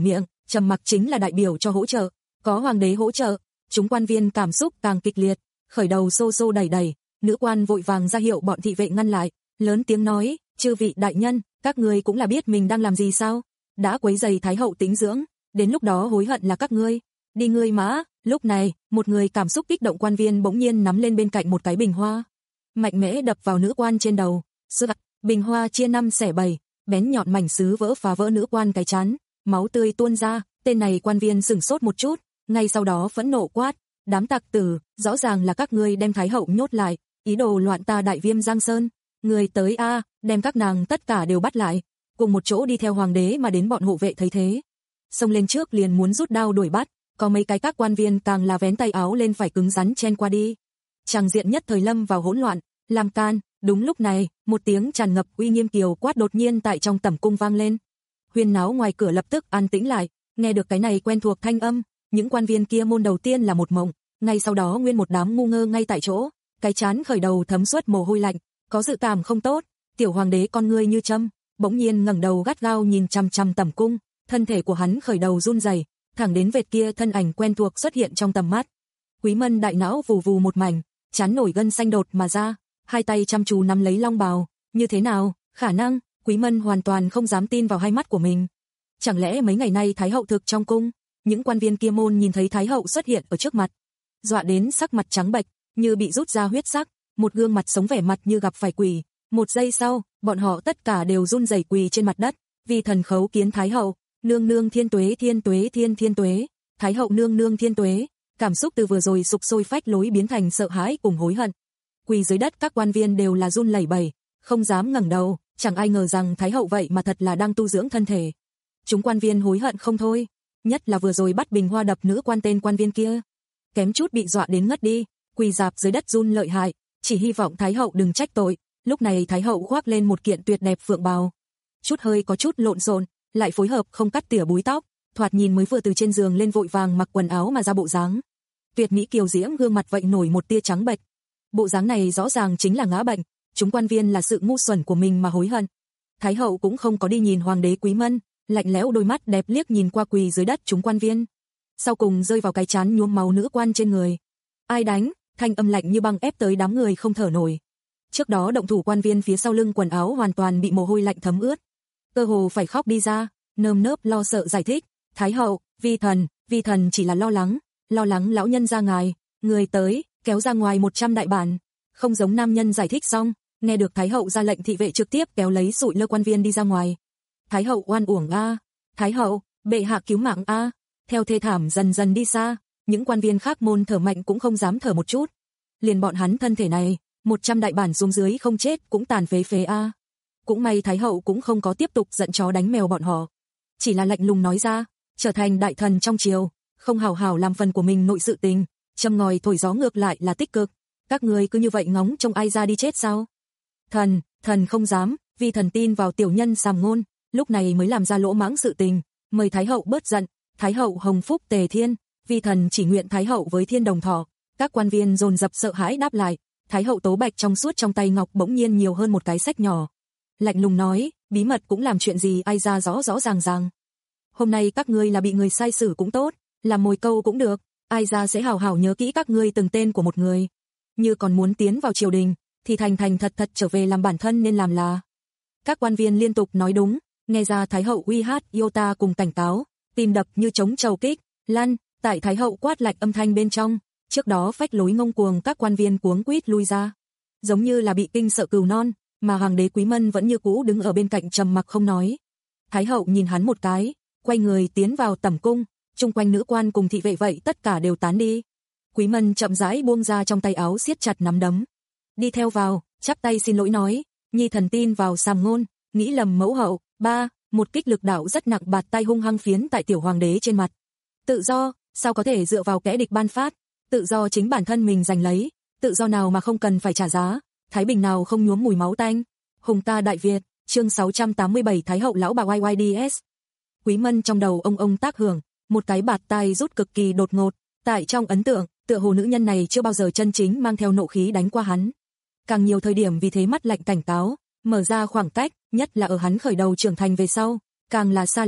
trầm mặc chính là đại biểu cho hỗ trợ, có hoàng đế hỗ trợ, chúng quan viên cảm xúc càng kịch liệt, khởi đầu xô xô đẩy đẩy, nữ quan vội vàng ra hiệu bọn thị vệ ngăn lại, lớn tiếng nói, chư vị đại nhân, các ngươi cũng là biết mình đang làm gì sao, đã quấy rầy thái hậu tĩnh dưỡng, đến lúc đó hối hận là các ngươi, đi ngươi mã. Lúc này, một người cảm xúc kích động quan viên bỗng nhiên nắm lên bên cạnh một cái bình hoa, mạnh mẽ đập vào nữ quan trên đầu, sực, bình hoa chia năm xẻ bảy, bén nhọn mảnh sứ vỡ phá vỡ nữ quan cái trán, máu tươi tuôn ra, tên này quan viên sửng sốt một chút, ngay sau đó phẫn nộ quát, đám tặc tử, rõ ràng là các ngươi đem thái hậu nhốt lại, ý đồ loạn ta Đại Viêm Giang Sơn, người tới a, đem các nàng tất cả đều bắt lại, cùng một chỗ đi theo hoàng đế mà đến bọn hộ vệ thấy thế, xông lên trước liền muốn rút đao đuổi bắt, có mấy cái các quan viên càng là vén tay áo lên phải cứng rắn chen qua đi. Tràng diện nhất thời lâm vào hỗn loạn, làm can, đúng lúc này, một tiếng tràn ngập uy nghiêm kiều quát đột nhiên tại trong tẩm cung vang lên. Huyên náo ngoài cửa lập tức an tĩnh lại, nghe được cái này quen thuộc thanh âm, những quan viên kia môn đầu tiên là một mộng, ngay sau đó nguyên một đám ngu ngơ ngay tại chỗ, cái chán khởi đầu thấm suốt mồ hôi lạnh, có dự cảm không tốt, tiểu hoàng đế con ngươi như châm, bỗng nhiên ngẩng đầu gắt gao nhìn chằm chằm tẩm cung, thân thể của hắn khởi đầu run rẩy, thẳng đến vệt kia thân ảnh quen thuộc xuất hiện trong tầm mắt. Quý Mân đại não vù vù một mảnh, chán nổi gân xanh đột mà ra, hai tay chăm chú nắm lấy long bào, như thế nào, khả năng, Quý Mân hoàn toàn không dám tin vào hai mắt của mình. Chẳng lẽ mấy ngày nay thái hậu thực trong cung? Những quan viên kia môn nhìn thấy thái hậu xuất hiện ở trước mặt, dọa đến sắc mặt trắng bệch, như bị rút ra huyết sắc, một gương mặt sống vẻ mặt như gặp phải quỷ. Một giây sau, bọn họ tất cả đều run rẩy quỳ trên mặt đất, vì thần khấu kiến thái hậu, nương nương thiên tuế thiên tuế thiên thiên tuế, thái hậu nương nương thiên tuế. Cảm xúc từ vừa rồi sục sôi phách lối biến thành sợ hãi cùng hối hận. Quỳ dưới đất các quan viên đều là run lẩy bẩy, không dám ngẩng đầu, chẳng ai ngờ rằng thái hậu vậy mà thật là đang tu dưỡng thân thể. Chúng quan viên hối hận không thôi, nhất là vừa rồi bắt bình hoa đập nữ quan tên quan viên kia, kém chút bị dọa đến ngất đi, quỳ rạp dưới đất run lợi hại, chỉ hy vọng thái hậu đừng trách tội. Lúc này thái hậu khoác lên một kiện tuyệt đẹp phượng bào, chút hơi có chút lộn xộn, lại phối hợp không cắt tỉa búi tóc, thoạt nhìn mới vừa từ trên giường lên vội vàng mặc quần áo mà ra bộ dáng. Tuyệt mỹ kiều diễm gương mặt vậy nổi một tia trắng bệch. Bộ dáng này rõ ràng chính là ngã bệnh, chúng quan viên là sự ngu xuẩn của mình mà hối hận. Thái hậu cũng không có đi nhìn hoàng đế Quý Mân, lạnh lẽo đôi mắt đẹp liếc nhìn qua quỳ dưới đất chúng quan viên. Sau cùng rơi vào cái trán nhuốm máu nữ quan trên người. Ai đánh? Thanh âm lạnh như băng ép tới đám người không thở nổi. Trước đó động thủ quan viên phía sau lưng quần áo hoàn toàn bị mồ hôi lạnh thấm ướt, cơ hồ phải khóc đi ra, nơm nớp lo sợ giải thích, thái hậu, vi thần, vi thần chỉ là lo lắng, lo lắng lão nhân ra ngài, người tới, kéo ra ngoài một trăm đại bản. Không giống nam nhân giải thích xong, nghe được thái hậu ra lệnh thị vệ trực tiếp kéo lấy sụi lơ quan viên đi ra ngoài. Thái hậu oan uổng a, thái hậu, bệ hạ cứu mạng a. Theo thê thảm dần dần đi xa, những quan viên khác môn thở mạnh cũng không dám thở một chút. Liền bọn hắn thân thể này, một trăm đại bản xuống dưới không chết cũng tàn phế phế a. Cũng may thái hậu cũng không có tiếp tục giận chó đánh mèo bọn họ, chỉ là lạnh lùng nói ra, trở thành đại thần trong triều, không hào hào làm phần của mình nội sự tình, châm ngòi thổi gió ngược lại là tích cực. Các người cứ như vậy ngóng trông ai ra đi chết sao? Thần, thần không dám, vì thần tin vào tiểu nhân sàm ngôn, lúc này mới làm ra lỗ mãng sự tình, mời thái hậu bớt giận. Thái hậu hồng phúc tề thiên, vì thần chỉ nguyện thái hậu với thiên đồng thọ. Các quan viên dồn dập sợ hãi đáp lại. Thái hậu tố bạch trong suốt trong tay ngọc bỗng nhiên nhiều hơn một cái sách nhỏ, lạnh lùng nói, bí mật cũng làm chuyện gì ai ra rõ rõ ràng ràng. Hôm nay các ngươi là bị người sai xử cũng tốt, làm mồi câu cũng được, ai ra sẽ hào hào nhớ kỹ các ngươi từng tên của một người. Như còn muốn tiến vào triều đình, thì thành thành thật thật trở về làm bản thân nên làm là. Các quan viên liên tục nói đúng, nghe ra thái hậu uy hát iota cùng cảnh cáo, tim đập như trống trầu kích, lăn, tại thái hậu quát lạnh âm thanh bên trong. Trước đó phách lối ngông cuồng các quan viên cuống quýt lui ra, giống như là bị kinh sợ cừu non, mà hoàng đế Quý Mân vẫn như cũ đứng ở bên cạnh trầm mặc không nói. Thái hậu nhìn hắn một cái, quay người tiến vào tẩm cung, chung quanh nữ quan cùng thị vệ vậy tất cả đều tán đi. Quý Mân chậm rãi buông ra trong tay áo siết chặt nắm đấm, đi theo vào, chắp tay xin lỗi nói, nhi thần tin vào sàm ngôn, nghĩ lầm mẫu hậu. Ba, một kích lực đạo rất nặng bạt tay hung hăng phiến tại tiểu hoàng đế trên mặt. Tự do, sao có thể dựa vào kẻ địch ban phát? Tự do chính bản thân mình giành lấy, tự do nào mà không cần phải trả giá, thái bình nào không nhuốm mùi máu tanh. Hùng ta Đại Việt, chương sáu trăm tám mươi bảy Thái hậu lão bà Y Y D S. Quý Mân trong đầu ông ông tác hưởng, một cái bạt tai rút cực kỳ đột ngột, tại trong ấn tượng, tựa hồ nữ nhân này chưa bao giờ chân chính mang theo nộ khí đánh qua hắn. Càng nhiều thời điểm vì thế mắt lạnh cảnh cáo, mở ra khoảng cách, nhất là ở hắn khởi đầu trưởng thành về sau, càng là xa lánh,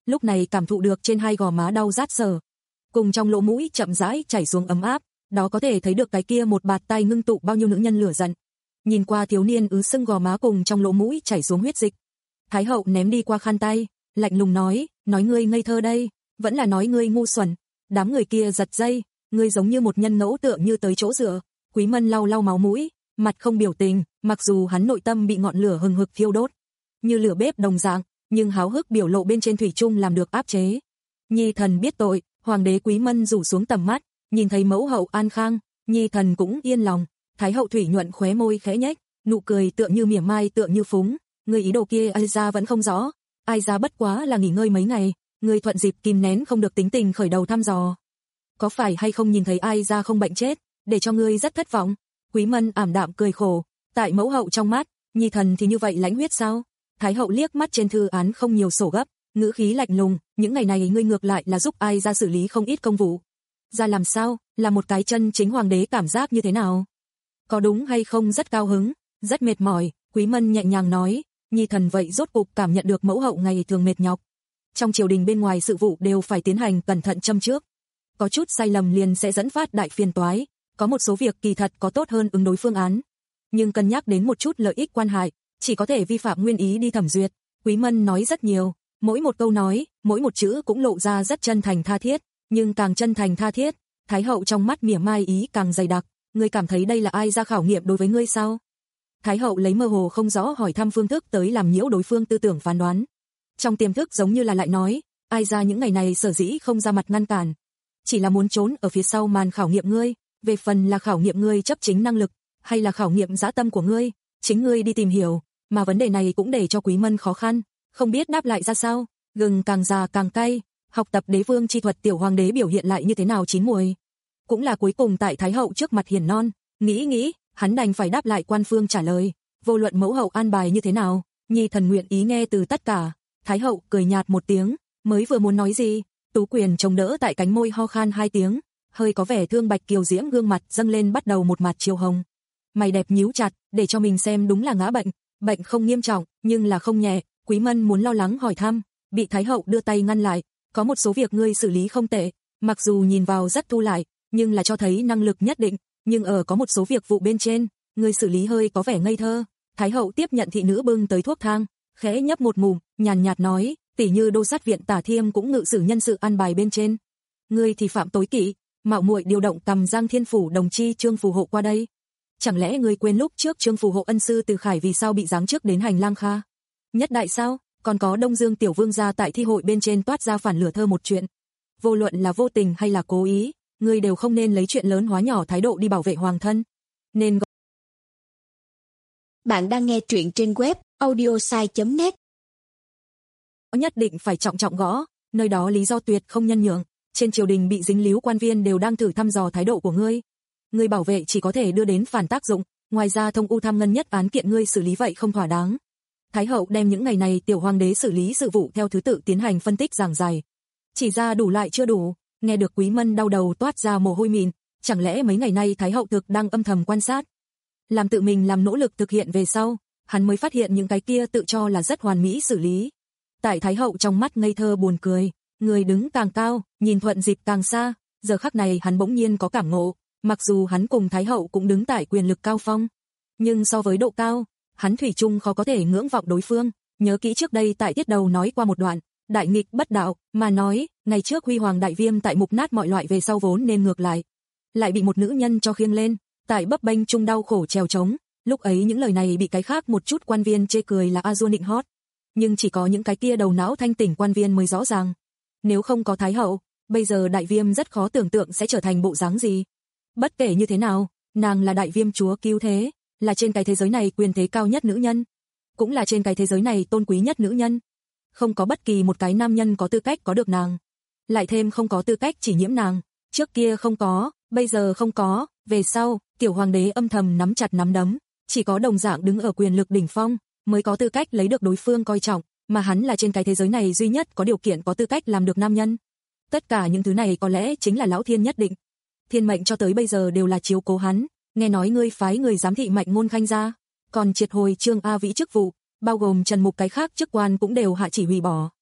lúc này cảm thụ được trên hai gò má đau rát sờ, cùng trong lỗ mũi chậm rãi chảy xuống ấm áp, đó có thể thấy được cái kia một bạt tay ngưng tụ bao nhiêu nữ nhân lửa giận. Nhìn qua thiếu niên ứ sưng gò má cùng trong lỗ mũi chảy xuống huyết dịch, Thái hậu ném đi qua khăn tay, lạnh lùng nói, nói ngươi ngây thơ đây, vẫn là nói ngươi ngu xuẩn. Đám người kia giật dây, ngươi giống như một nhân ngẫu tựa như tới chỗ dựa. Quý Mân lau lau máu mũi, mặt không biểu tình, mặc dù hắn nội tâm bị ngọn lửa hừng hực thiêu đốt, như lửa bếp đồng dạng, nhưng háo hức biểu lộ bên trên thủy chung làm được áp chế. Nhi thần biết tội. Hoàng đế Quý Mân rủ xuống tầm mắt, nhìn thấy mẫu hậu an khang, nhi thần cũng yên lòng. Thái hậu thủy nhuận khóe môi khẽ nhếch, nụ cười tựa như mỉa mai tựa như phúng, người ý đồ kia ai ra vẫn không rõ, ai ra bất quá là nghỉ ngơi mấy ngày, người thuận dịp kìm nén không được tính tình khởi đầu thăm dò. Có phải hay không nhìn thấy ai ra không bệnh chết, để cho ngươi rất thất vọng. Quý Mân ảm đạm cười khổ, tại mẫu hậu trong mắt, nhi thần thì như vậy lãnh huyết sao? Thái hậu liếc mắt trên thư án không nhiều sổ gấp, ngữ khí lạnh lùng, những ngày này ngươi ngược lại là giúp ai ra xử lý không ít công vụ. Ra làm sao, là một cái chân chính hoàng đế cảm giác như thế nào? Có đúng hay không rất cao hứng, rất mệt mỏi, Quý Mân nhẹ nhàng nói, nhi thần vậy rốt cục cảm nhận được mẫu hậu ngày thường mệt nhọc. Trong triều đình bên ngoài sự vụ đều phải tiến hành cẩn thận châm trước. Có chút sai lầm liền sẽ dẫn phát đại phiền toái, có một số việc kỳ thật có tốt hơn ứng đối phương án. Nhưng cân nhắc đến một chút lợi ích quan hại, chỉ có thể vi phạm nguyên ý đi thẩm duyệt. Quý Mân nói rất nhiều, mỗi một câu nói, mỗi một chữ cũng lộ ra rất chân thành tha thiết, nhưng càng chân thành tha thiết, Thái hậu trong mắt mỉa mai ý càng dày đặc, ngươi cảm thấy đây là ai ra khảo nghiệm đối với ngươi sao? Thái hậu lấy mơ hồ không rõ hỏi thăm phương thức tới làm nhiễu đối phương tư tưởng phán đoán. Trong tiềm thức giống như là lại nói, ai ra những ngày này sở dĩ không ra mặt ngăn cản, chỉ là muốn trốn ở phía sau màn khảo nghiệm ngươi, về phần là khảo nghiệm ngươi chấp chính năng lực, hay là khảo nghiệm dã tâm của ngươi, chính ngươi đi tìm hiểu, mà vấn đề này cũng để cho Quý Mân khó khăn, không biết đáp lại ra sao, gừng càng già càng cay, học tập đế vương chi thuật tiểu hoàng đế biểu hiện lại như thế nào chín muồi. Cũng là cuối cùng tại Thái hậu trước mặt hiển non, nghĩ nghĩ, hắn đành phải đáp lại quan phương trả lời, vô luận mẫu hậu an bài như thế nào, nhi thần nguyện ý nghe từ tất cả. Thái hậu cười nhạt một tiếng, mới vừa muốn nói gì, Tú Quyền chống đỡ tại cánh môi ho khan hai tiếng, hơi có vẻ thương bạch kiều diễm gương mặt dâng lên bắt đầu một mặt chiều hồng. Mày đẹp nhíu chặt, để cho mình xem đúng là ngã bệnh, bệnh không nghiêm trọng, nhưng là không nhẹ. Quý Mân muốn lo lắng hỏi thăm, bị Thái hậu đưa tay ngăn lại, có một số việc ngươi xử lý không tệ, mặc dù nhìn vào rất thu lại, nhưng là cho thấy năng lực nhất định, nhưng ở có một số việc vụ bên trên, ngươi xử lý hơi có vẻ ngây thơ. Thái hậu tiếp nhận thị nữ bưng tới thuốc thang, khẽ nhấp một ngụm, nhàn nhạt nói, tỉ như đô sát viện Tả Thiêm cũng ngự sử nhân sự an bài bên trên, ngươi thì phạm tối kỵ, mạo muội điều động Tầm Giang Thiên phủ đồng chi Trương phù hộ qua đây. Chẳng lẽ ngươi quên lúc trước Trương phù hộ ân sư Từ Khải vì sao bị giáng trước đến hành lang kha nhất đại sao? Còn có Đông Dương tiểu vương gia tại thi hội bên trên toát ra phản lửa thơ một chuyện, vô luận là vô tình hay là cố ý, ngươi đều không nên lấy chuyện lớn hóa nhỏ thái độ đi bảo vệ hoàng thân. Nên bạn đang nghe truyện trên web audiosai chấm net. Nhất định phải trọng trọng gõ, nơi đó lý do tuyệt không nhân nhượng, trên triều đình bị dính líu quan viên đều đang thử thăm dò thái độ của ngươi. Ngươi bảo vệ chỉ có thể đưa đến phản tác dụng, ngoài ra thông u tham ngân nhất án kiện ngươi xử lý vậy không thỏa đáng. Thái hậu đem những ngày này tiểu hoàng đế xử lý sự vụ theo thứ tự tiến hành phân tích giảng giải. Chỉ ra đủ lại chưa đủ, nghe được Quý Mân đau đầu toát ra mồ hôi mịn, chẳng lẽ mấy ngày nay Thái hậu thực đang âm thầm quan sát, làm tự mình làm nỗ lực thực hiện về sau, hắn mới phát hiện những cái kia tự cho là rất hoàn mỹ xử lý. Tại Thái hậu trong mắt ngây thơ buồn cười, người đứng càng cao, nhìn thuận dịp càng xa, giờ khắc này hắn bỗng nhiên có cảm ngộ, mặc dù hắn cùng Thái hậu cũng đứng tại quyền lực cao phong, nhưng so với độ cao, hắn thủy chung khó có thể ngưỡng vọng đối phương. Nhớ kỹ trước đây tại tiết đầu nói qua một đoạn, đại nghịch bất đạo, mà nói, ngày trước huy hoàng đại viêm tại mục nát mọi loại về sau vốn nên ngược lại, lại bị một nữ nhân cho khiêng lên, tại bấp bênh chung đau khổ trèo trống. Lúc ấy những lời này bị cái khác một chút quan viên chê cười là a dua nịnh hót, nhưng chỉ có những cái kia đầu não thanh tỉnh quan viên mới rõ ràng, nếu không có Thái hậu, bây giờ đại viêm rất khó tưởng tượng sẽ trở thành bộ dáng gì. Bất kể như thế nào, nàng là đại viêm chúa cứu thế, là trên cái thế giới này quyền thế cao nhất nữ nhân, cũng là trên cái thế giới này tôn quý nhất nữ nhân. Không có bất kỳ một cái nam nhân có tư cách có được nàng, lại thêm không có tư cách chỉ nhiễm nàng. Trước kia không có, bây giờ không có, về sau, tiểu hoàng đế âm thầm nắm chặt nắm đấm, chỉ có đồng dạng đứng ở quyền lực đỉnh phong mới có tư cách lấy được đối phương coi trọng, mà hắn là trên cái thế giới này duy nhất có điều kiện có tư cách làm được nam nhân. Tất cả những thứ này có lẽ chính là lão thiên nhất định. Thiên mệnh cho tới bây giờ đều là chiếu cố hắn, nghe nói ngươi phái người giám thị Mạnh Ngôn Khanh ra, còn triệt hồi Trương A Vĩ chức vụ, bao gồm Trần Mục cái khác chức quan cũng đều hạ chỉ hủy bỏ.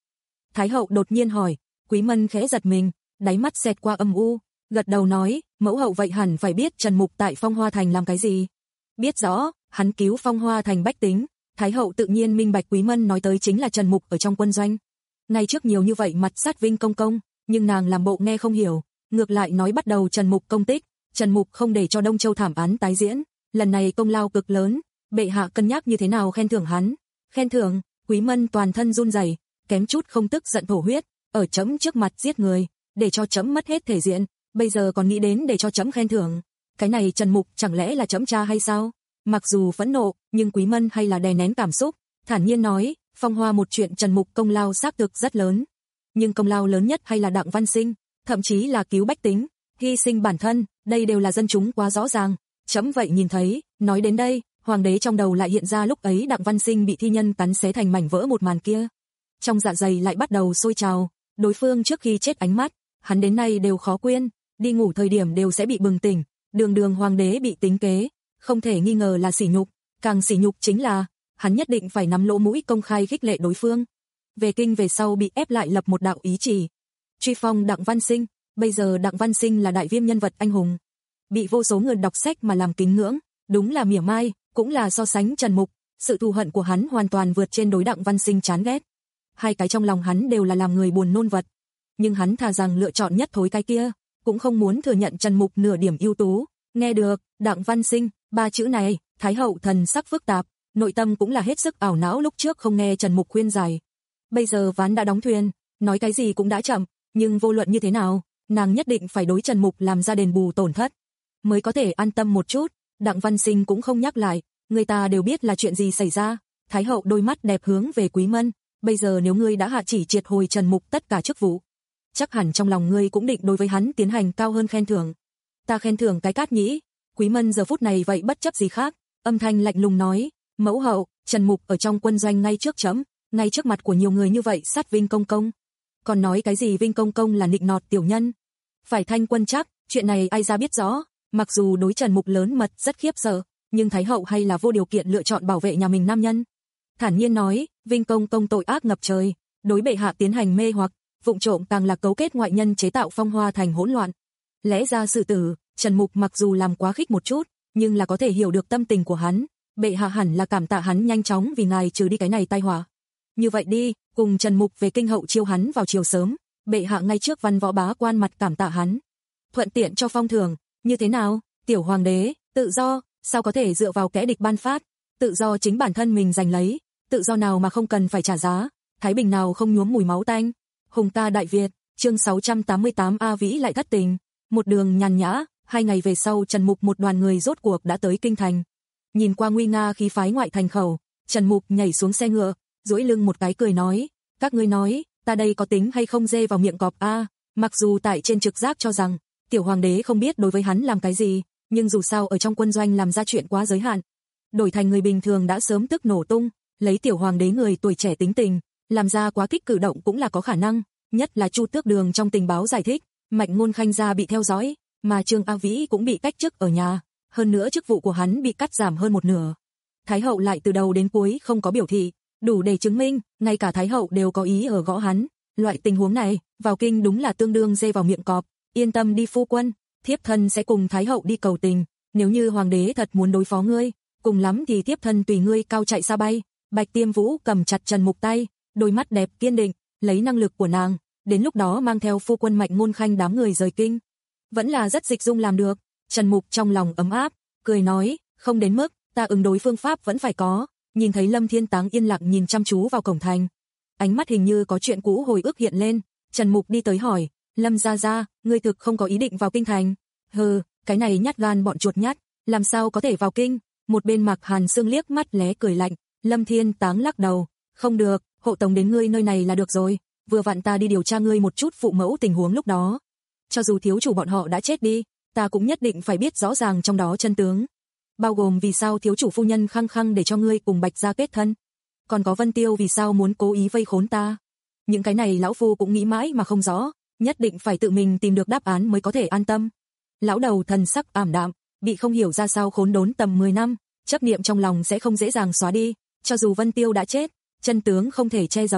Thái hậu đột nhiên hỏi. Quý Mân khẽ giật mình, đáy mắt xẹt qua âm u, gật đầu nói, mẫu hậu vậy hẳn phải biết Trần Mục tại Phong Hoa Thành làm cái gì. Biết rõ, hắn cứu Phong Hoa Thành bách tính. Thái hậu tự nhiên minh bạch Quý Mân nói tới chính là Trần Mục ở trong quân doanh. Ngay trước nhiều như vậy mặt sát Vinh công công, nhưng nàng làm bộ nghe không hiểu, ngược lại nói bắt đầu Trần Mục công tích, Trần Mục không để cho Đông Châu thảm án tái diễn, lần này công lao cực lớn, bệ hạ cân nhắc như thế nào khen thưởng hắn. Khen thưởng? Quý Mân toàn thân run rẩy, kém chút không tức giận thổ huyết, ở chấm trước mặt giết người, để cho chấm mất hết thể diện, bây giờ còn nghĩ đến để cho chấm khen thưởng. Cái này Trần Mục chẳng lẽ là chấm cha hay sao? Mặc dù phẫn nộ, nhưng Quý Mân hay là đè nén cảm xúc, thản nhiên nói, Phong Hoa một chuyện Trần Mục công lao xác thực rất lớn, nhưng công lao lớn nhất hay là Đặng Văn Sinh, thậm chí là cứu bách tính, hy sinh bản thân, đây đều là dân chúng quá rõ ràng. Chấm vậy nhìn thấy. Nói đến đây, hoàng đế trong đầu lại hiện ra lúc ấy Đặng Văn Sinh bị thi nhân cắn xé thành mảnh vỡ một màn kia. Trong dạ dày lại bắt đầu sôi trào, đối phương trước khi chết ánh mắt, hắn đến nay đều khó quên, đi ngủ thời điểm đều sẽ bị bừng tỉnh, đường đường hoàng đế bị tính kế, không thể nghi ngờ là sỉ nhục, càng sỉ nhục chính là, hắn nhất định phải nắm lỗ mũi công khai khích lệ đối phương. Về kinh về sau bị ép lại lập một đạo ý chỉ, truy phong Đặng Văn Sinh, bây giờ Đặng Văn Sinh là đại viêm nhân vật anh hùng, bị vô số người đọc sách mà làm kính ngưỡng, đúng là mỉa mai, cũng là so sánh Trần Mục, sự thù hận của hắn hoàn toàn vượt trên đối Đặng Văn Sinh chán ghét. Hai cái trong lòng hắn đều là làm người buồn nôn vật, nhưng hắn thà rằng lựa chọn nhất thối cái kia, cũng không muốn thừa nhận Trần Mục nửa điểm ưu tú. Nghe được Đặng Văn Sinh ba chữ này, Thái hậu thần sắc phức tạp, nội tâm cũng là hết sức ảo não, lúc trước không nghe Trần Mục khuyên giải, bây giờ ván đã đóng thuyền, nói cái gì cũng đã chậm, nhưng vô luận như thế nào, nàng nhất định phải đối Trần Mục làm ra đền bù tổn thất, mới có thể an tâm một chút. Đặng Văn Sinh cũng không nhắc lại, người ta đều biết là chuyện gì xảy ra. Thái hậu đôi mắt đẹp hướng về Quý Mân, bây giờ nếu ngươi đã hạ chỉ triệt hồi Trần Mục tất cả chức vụ, chắc hẳn trong lòng ngươi cũng định đối với hắn tiến hành cao hơn khen thưởng. Ta khen thưởng cái cát nhĩ. Quý Mân giờ phút này vậy bất chấp gì khác, âm thanh lạnh lùng nói, mẫu hậu, Trần Mục ở trong quân doanh ngay trước chấm, ngay trước mặt của nhiều người như vậy sát Vinh công công, còn nói cái gì Vinh công công là nịnh nọt tiểu nhân, phải thanh quân chắc, chuyện này ai ra biết rõ. Mặc dù đối Trần Mục lớn mật rất khiếp sợ, nhưng Thái hậu hay là vô điều kiện lựa chọn bảo vệ nhà mình nam nhân. Thản nhiên nói, Vinh công công tội ác ngập trời, đối bệ hạ tiến hành mê hoặc, vụng trộm càng là cấu kết ngoại nhân chế tạo Phong Hoa Thành hỗn loạn. Lẽ ra sự tử, Trần Mục mặc dù làm quá khích một chút, nhưng là có thể hiểu được tâm tình của hắn, bệ hạ hẳn là cảm tạ hắn nhanh chóng vì ngài trừ đi cái này tai họa. Như vậy đi, cùng Trần Mục về kinh hậu chiêu hắn vào chiều sớm, bệ hạ ngay trước văn võ bá quan mặt cảm tạ hắn, thuận tiện cho phong thưởng. Như thế nào? Tiểu hoàng đế, tự do, sao có thể dựa vào kẻ địch ban phát, tự do chính bản thân mình giành lấy, tự do nào mà không cần phải trả giá, thái bình nào không nhuốm mùi máu tanh. Hùng ca Đại Việt, chương sáu trăm tám mươi tám A Vĩ lại thất tình. Một đường nhàn nhã, hai ngày về sau Trần Mục một đoàn người rốt cuộc đã tới kinh thành. Nhìn qua nguy nga khí phái ngoại thành khẩu, Trần Mục nhảy xuống xe ngựa, duỗi lưng một cái cười nói, các ngươi nói, ta đây có tính hay không dê vào miệng cọp a? Mặc dù tại trên trực giác cho rằng tiểu hoàng đế không biết đối với hắn làm cái gì, nhưng dù sao ở trong quân doanh làm ra chuyện quá giới hạn, đổi thành người bình thường đã sớm tức nổ tung, lấy tiểu hoàng đế người tuổi trẻ tính tình, làm ra quá kích cử động cũng là có khả năng, nhất là Chu Tước Đường trong tình báo giải thích, Mạnh Ngôn Khanh gia bị theo dõi, mà Trương A Vĩ cũng bị cách chức ở nhà, hơn nữa chức vụ của hắn bị cắt giảm hơn một nửa. Thái hậu lại từ đầu đến cuối không có biểu thị, đủ để chứng minh, ngay cả Thái hậu đều có ý ở gõ hắn, loại tình huống này, vào kinh đúng là tương đương dê vào miệng cọp. Yên tâm đi phu quân, thiếp thân sẽ cùng Thái hậu đi cầu tình, nếu như hoàng đế thật muốn đối phó ngươi, cùng lắm thì thiếp thân tùy ngươi cao chạy xa bay. Bạch Tiêm Vũ cầm chặt Trần Mục tay, đôi mắt đẹp kiên định, lấy năng lực của nàng, đến lúc đó mang theo phu quân Mạnh Ngôn Khanh đám người rời kinh, vẫn là rất dịch dung làm được. Trần Mục trong lòng ấm áp, cười nói, không đến mức, ta ứng đối phương pháp vẫn phải có. Nhìn thấy Lâm Thiên Táng yên lặng nhìn chăm chú vào cổng thành, ánh mắt hình như có chuyện cũ hồi ức hiện lên, Trần Mục đi tới hỏi, Lâm gia gia, ngươi thực không có ý định vào kinh thành? Hừ, cái này nhát gan bọn chuột nhát, làm sao có thể vào kinh? Một bên Mạc Hàn Sương liếc mắt lé cười lạnh, Lâm Thiên Táng lắc đầu, không được, hộ tống đến ngươi nơi này là được rồi, vừa vặn ta đi điều tra ngươi một chút phụ mẫu tình huống lúc đó. Cho dù thiếu chủ bọn họ đã chết đi, ta cũng nhất định phải biết rõ ràng trong đó chân tướng. Bao gồm vì sao thiếu chủ phu nhân khăng khăng để cho ngươi cùng Bạch gia kết thân, còn có Vân Tiêu vì sao muốn cố ý vây khốn ta. Những cái này lão phu cũng nghĩ mãi mà không rõ, nhất định phải tự mình tìm được đáp án mới có thể an tâm. Lão đầu thần sắc ảm đạm, bị không hiểu ra sao khốn đốn tầm mười năm, chấp niệm trong lòng sẽ không dễ dàng xóa đi, cho dù Vân Tiêu đã chết, chân tướng không thể che giấu,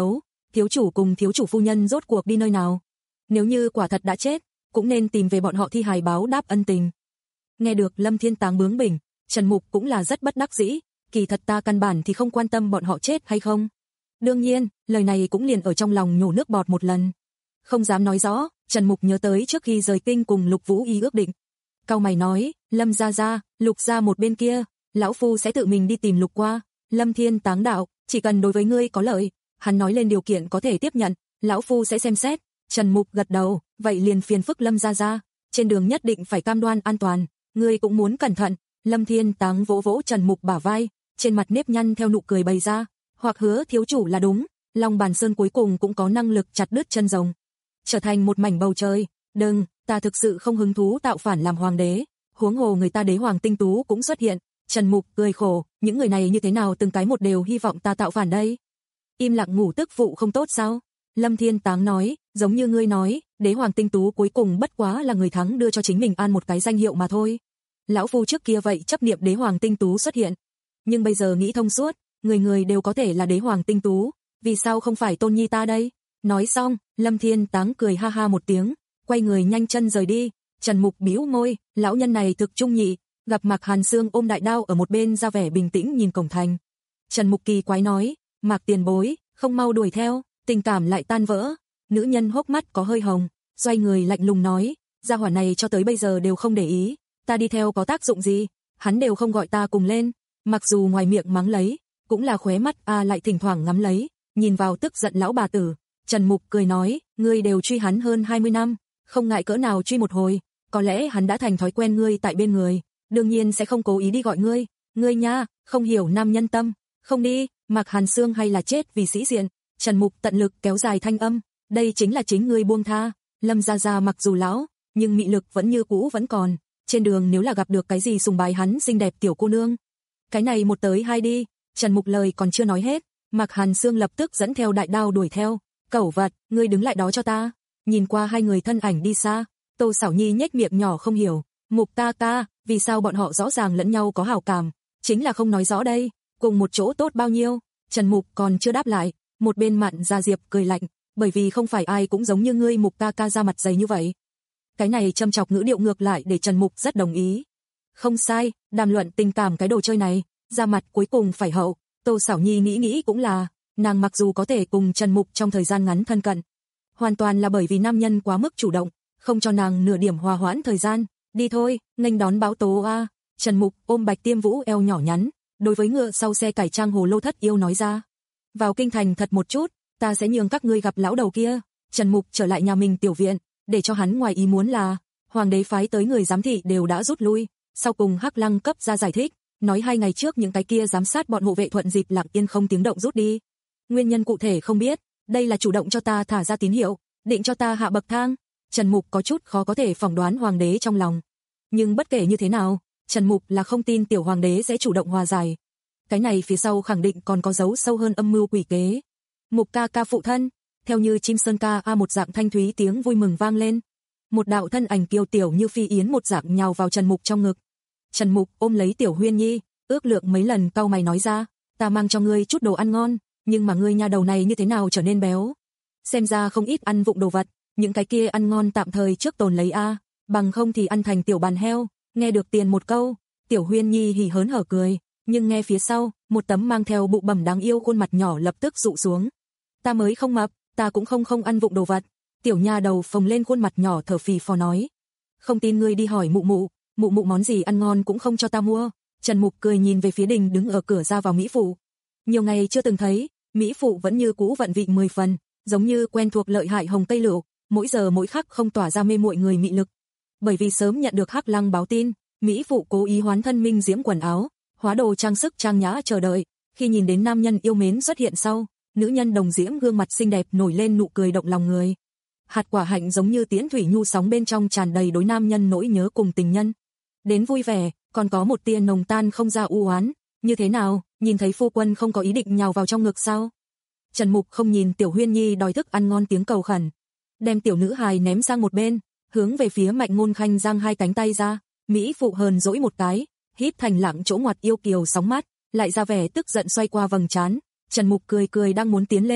thiếu chủ cùng thiếu chủ phu nhân rốt cuộc đi nơi nào? Nếu như quả thật đã chết, cũng nên tìm về bọn họ thi hài báo đáp ân tình. Nghe được Lâm Thiên Táng bướng bỉnh, Trần Mục cũng là rất bất đắc dĩ, kỳ thật ta căn bản thì không quan tâm bọn họ chết hay không. Đương nhiên, lời này cũng liền ở trong lòng nhổ nước bọt một lần. Không dám nói rõ, Trần Mục nhớ tới trước khi rời kinh cùng Lục Vũ Y ước định. Cau mày nói, Lâm gia gia, Lục gia một bên kia, lão phu sẽ tự mình đi tìm Lục qua. Lâm Thiên Táng đạo, chỉ cần đối với ngươi có lợi, hắn nói lên điều kiện có thể tiếp nhận, lão phu sẽ xem xét. Trần Mục gật đầu, vậy liền phiền phức Lâm gia gia, trên đường nhất định phải cam đoan an toàn, ngươi cũng muốn cẩn thận. Lâm Thiên Táng vỗ vỗ Trần Mục bả vai, trên mặt nếp nhăn theo nụ cười bày ra, hoặc hứa thiếu chủ là đúng, Long Bàn Sơn cuối cùng cũng có năng lực chặt đứt chân rồng, trở thành một mảnh bầu trời. Đừng, ta thực sự không hứng thú tạo phản làm hoàng đế, huống hồ người ta đế hoàng tinh tú cũng xuất hiện. Trần Mục cười khổ, những người này như thế nào từng cái một đều hy vọng ta tạo phản đây. Im lặng ngủ tức phụ không tốt sao? Lâm Thiên Táng nói, giống như ngươi nói, đế hoàng tinh tú cuối cùng bất quá là người thắng đưa cho chính mình an một cái danh hiệu mà thôi. Lão phu trước kia vậy chấp niệm đế hoàng tinh tú xuất hiện, nhưng bây giờ nghĩ thông suốt, người người đều có thể là đế hoàng tinh tú, vì sao không phải tôn nhi ta đây? Nói xong, Lâm Thiên Táng cười ha ha một tiếng, quay người nhanh chân rời đi. Trần Mục bĩu môi, lão nhân này thực trung nhị. Gặp Mạc Hàn Sương ôm đại đao ở một bên ra vẻ bình tĩnh nhìn cổng thành. Trần Mục kỳ quái nói, Mạc tiền bối, không mau đuổi theo, tình cảm lại tan vỡ. Nữ nhân hốc mắt có hơi hồng, xoay người lạnh lùng nói, gia hỏa này cho tới bây giờ đều không để ý, ta đi theo có tác dụng gì, hắn đều không gọi ta cùng lên. Mặc dù ngoài miệng mắng lấy, cũng là khóe mắt a à lại thỉnh thoảng ngắm lấy, nhìn vào tức giận lão bà tử. Trần Mục cười nói, ngươi đều truy hắn hơn hai mươi năm, không ngại cỡ nào truy một hồi, có lẽ hắn đã thành thói quen ngươi tại bên người, đương nhiên sẽ không cố ý đi gọi ngươi. Ngươi nha, không hiểu nam nhân tâm, không đi, Mạc Hàn Sương hay là chết vì sĩ diện. Trần Mục tận lực kéo dài thanh âm, đây chính là chính ngươi buông tha. Lâm gia gia mặc dù lão, nhưng mị lực vẫn như cũ vẫn còn, trên đường nếu là gặp được cái gì sùng bái hắn xinh đẹp tiểu cô nương, cái này một tới hai đi. Trần Mục lời còn chưa nói hết, Mạc Hàn Sương lập tức dẫn theo đại đao đuổi theo. Cẩu vật, ngươi đứng lại đó cho ta. Nhìn qua hai người thân ảnh đi xa, Tô Sảo Nhi nhếch miệng nhỏ không hiểu, Mục ca ca, vì sao bọn họ rõ ràng lẫn nhau có hảo cảm, chính là không nói rõ đây, cùng một chỗ tốt bao nhiêu. Trần Mục còn chưa đáp lại, một bên Mạn Gia Diệp cười lạnh, bởi vì không phải ai cũng giống như ngươi Mục ca ca ra mặt dày như vậy. Cái này châm chọc ngữ điệu ngược lại để Trần Mục rất đồng ý. Không sai, đàm luận tình cảm cái đồ chơi này, ra mặt cuối cùng phải hậu. Tô Sảo Nhi nghĩ nghĩ cũng là, nàng mặc dù có thể cùng Trần Mục trong thời gian ngắn thân cận, hoàn toàn là bởi vì nam nhân quá mức chủ động, không cho nàng nửa điểm hòa hoãn thời gian. Đi thôi, nghênh đón báo tố a. Trần Mục ôm Bạch Tiêm Vũ eo nhỏ nhắn, đối với ngựa sau xe cải trang hồ lô thất yêu nói ra, vào kinh thành thật một chút, ta sẽ nhường các ngươi gặp lão đầu kia. Trần Mục trở lại nhà mình tiểu viện, để cho hắn ngoài ý muốn là, hoàng đế phái tới người giám thị đều đã rút lui, sau cùng Hắc Lăng cấp ra giải thích, nói hai ngày trước những cái kia giám sát bọn hộ vệ thuận dịp lặng yên không tiếng động rút đi. Nguyên nhân cụ thể không biết, đây là chủ động cho ta thả ra tín hiệu, định cho ta hạ bậc thang. Trần Mục có chút khó có thể phỏng đoán hoàng đế trong lòng, nhưng bất kể như thế nào, Trần Mục là không tin tiểu hoàng đế sẽ chủ động hòa giải. Cái này phía sau khẳng định còn có dấu sâu hơn âm mưu quỷ kế. Mục ca ca phụ thân, theo như chim sơn ca a một dạng thanh thúy tiếng vui mừng vang lên. Một đạo thân ảnh kiều tiểu như phi yến một dạng nhào vào Trần Mục trong ngực. Trần Mục ôm lấy Tiểu Huyên Nhi, ước lượng mấy lần cau mày nói ra, ta mang cho ngươi chút đồ ăn ngon, nhưng mà ngươi nhà đầu này như thế nào trở nên béo? Xem ra không ít ăn vụng đồ vật, những cái kia ăn ngon tạm thời trước tồn lấy a, bằng không thì ăn thành tiểu bàn heo. Nghe được tiền một câu, Tiểu Huyên Nhi hỉ hớn hở cười, nhưng nghe phía sau, một tấm mang theo bụ bẩm đáng yêu khuôn mặt nhỏ lập tức dụ xuống. Ta mới không mập, ta cũng không không ăn vụng đồ vật. Tiểu nha đầu phồng lên khuôn mặt nhỏ thở phì phò nói, không tin ngươi đi hỏi mụ mụ, mụ mụ món gì ăn ngon cũng không cho ta mua. Trần Mục cười nhìn về phía Đình đứng ở cửa ra vào mỹ phụ. Nhiều ngày chưa từng thấy, mỹ phụ vẫn như cũ vận vị mười phần, giống như quen thuộc lợi hại hồng cây lựu, mỗi giờ mỗi khắc không tỏa ra mê muội người mị lực. Bởi vì sớm nhận được Hắc Lăng báo tin, mỹ phụ cố ý hoán thân minh diễm quần áo, hóa đồ trang sức trang nhã chờ đợi. Khi nhìn đến nam nhân yêu mến xuất hiện sau, nữ nhân đồng diễm gương mặt xinh đẹp nổi lên nụ cười động lòng người. Hạt quả hạnh giống như tiễn thủy nhu sóng bên trong tràn đầy đối nam nhân nỗi nhớ cùng tình nhân. Đến vui vẻ, còn có một tia nồng tan không ra u oán. Như thế nào, nhìn thấy phu quân không có ý định nhào vào trong ngực sao? Trần Mục không nhìn Tiểu Huyên Nhi đòi thức ăn ngon tiếng cầu khẩn, đem tiểu nữ hài ném sang một bên, hướng về phía Mạnh Ngôn Khanh giang hai cánh tay ra. Mỹ phụ hờn dỗi một cái, híp thành lặng chỗ ngoặt yêu kiều sóng mắt, lại ra vẻ tức giận xoay qua vầng trán. Trần Mục cười cười đang muốn tiến lên,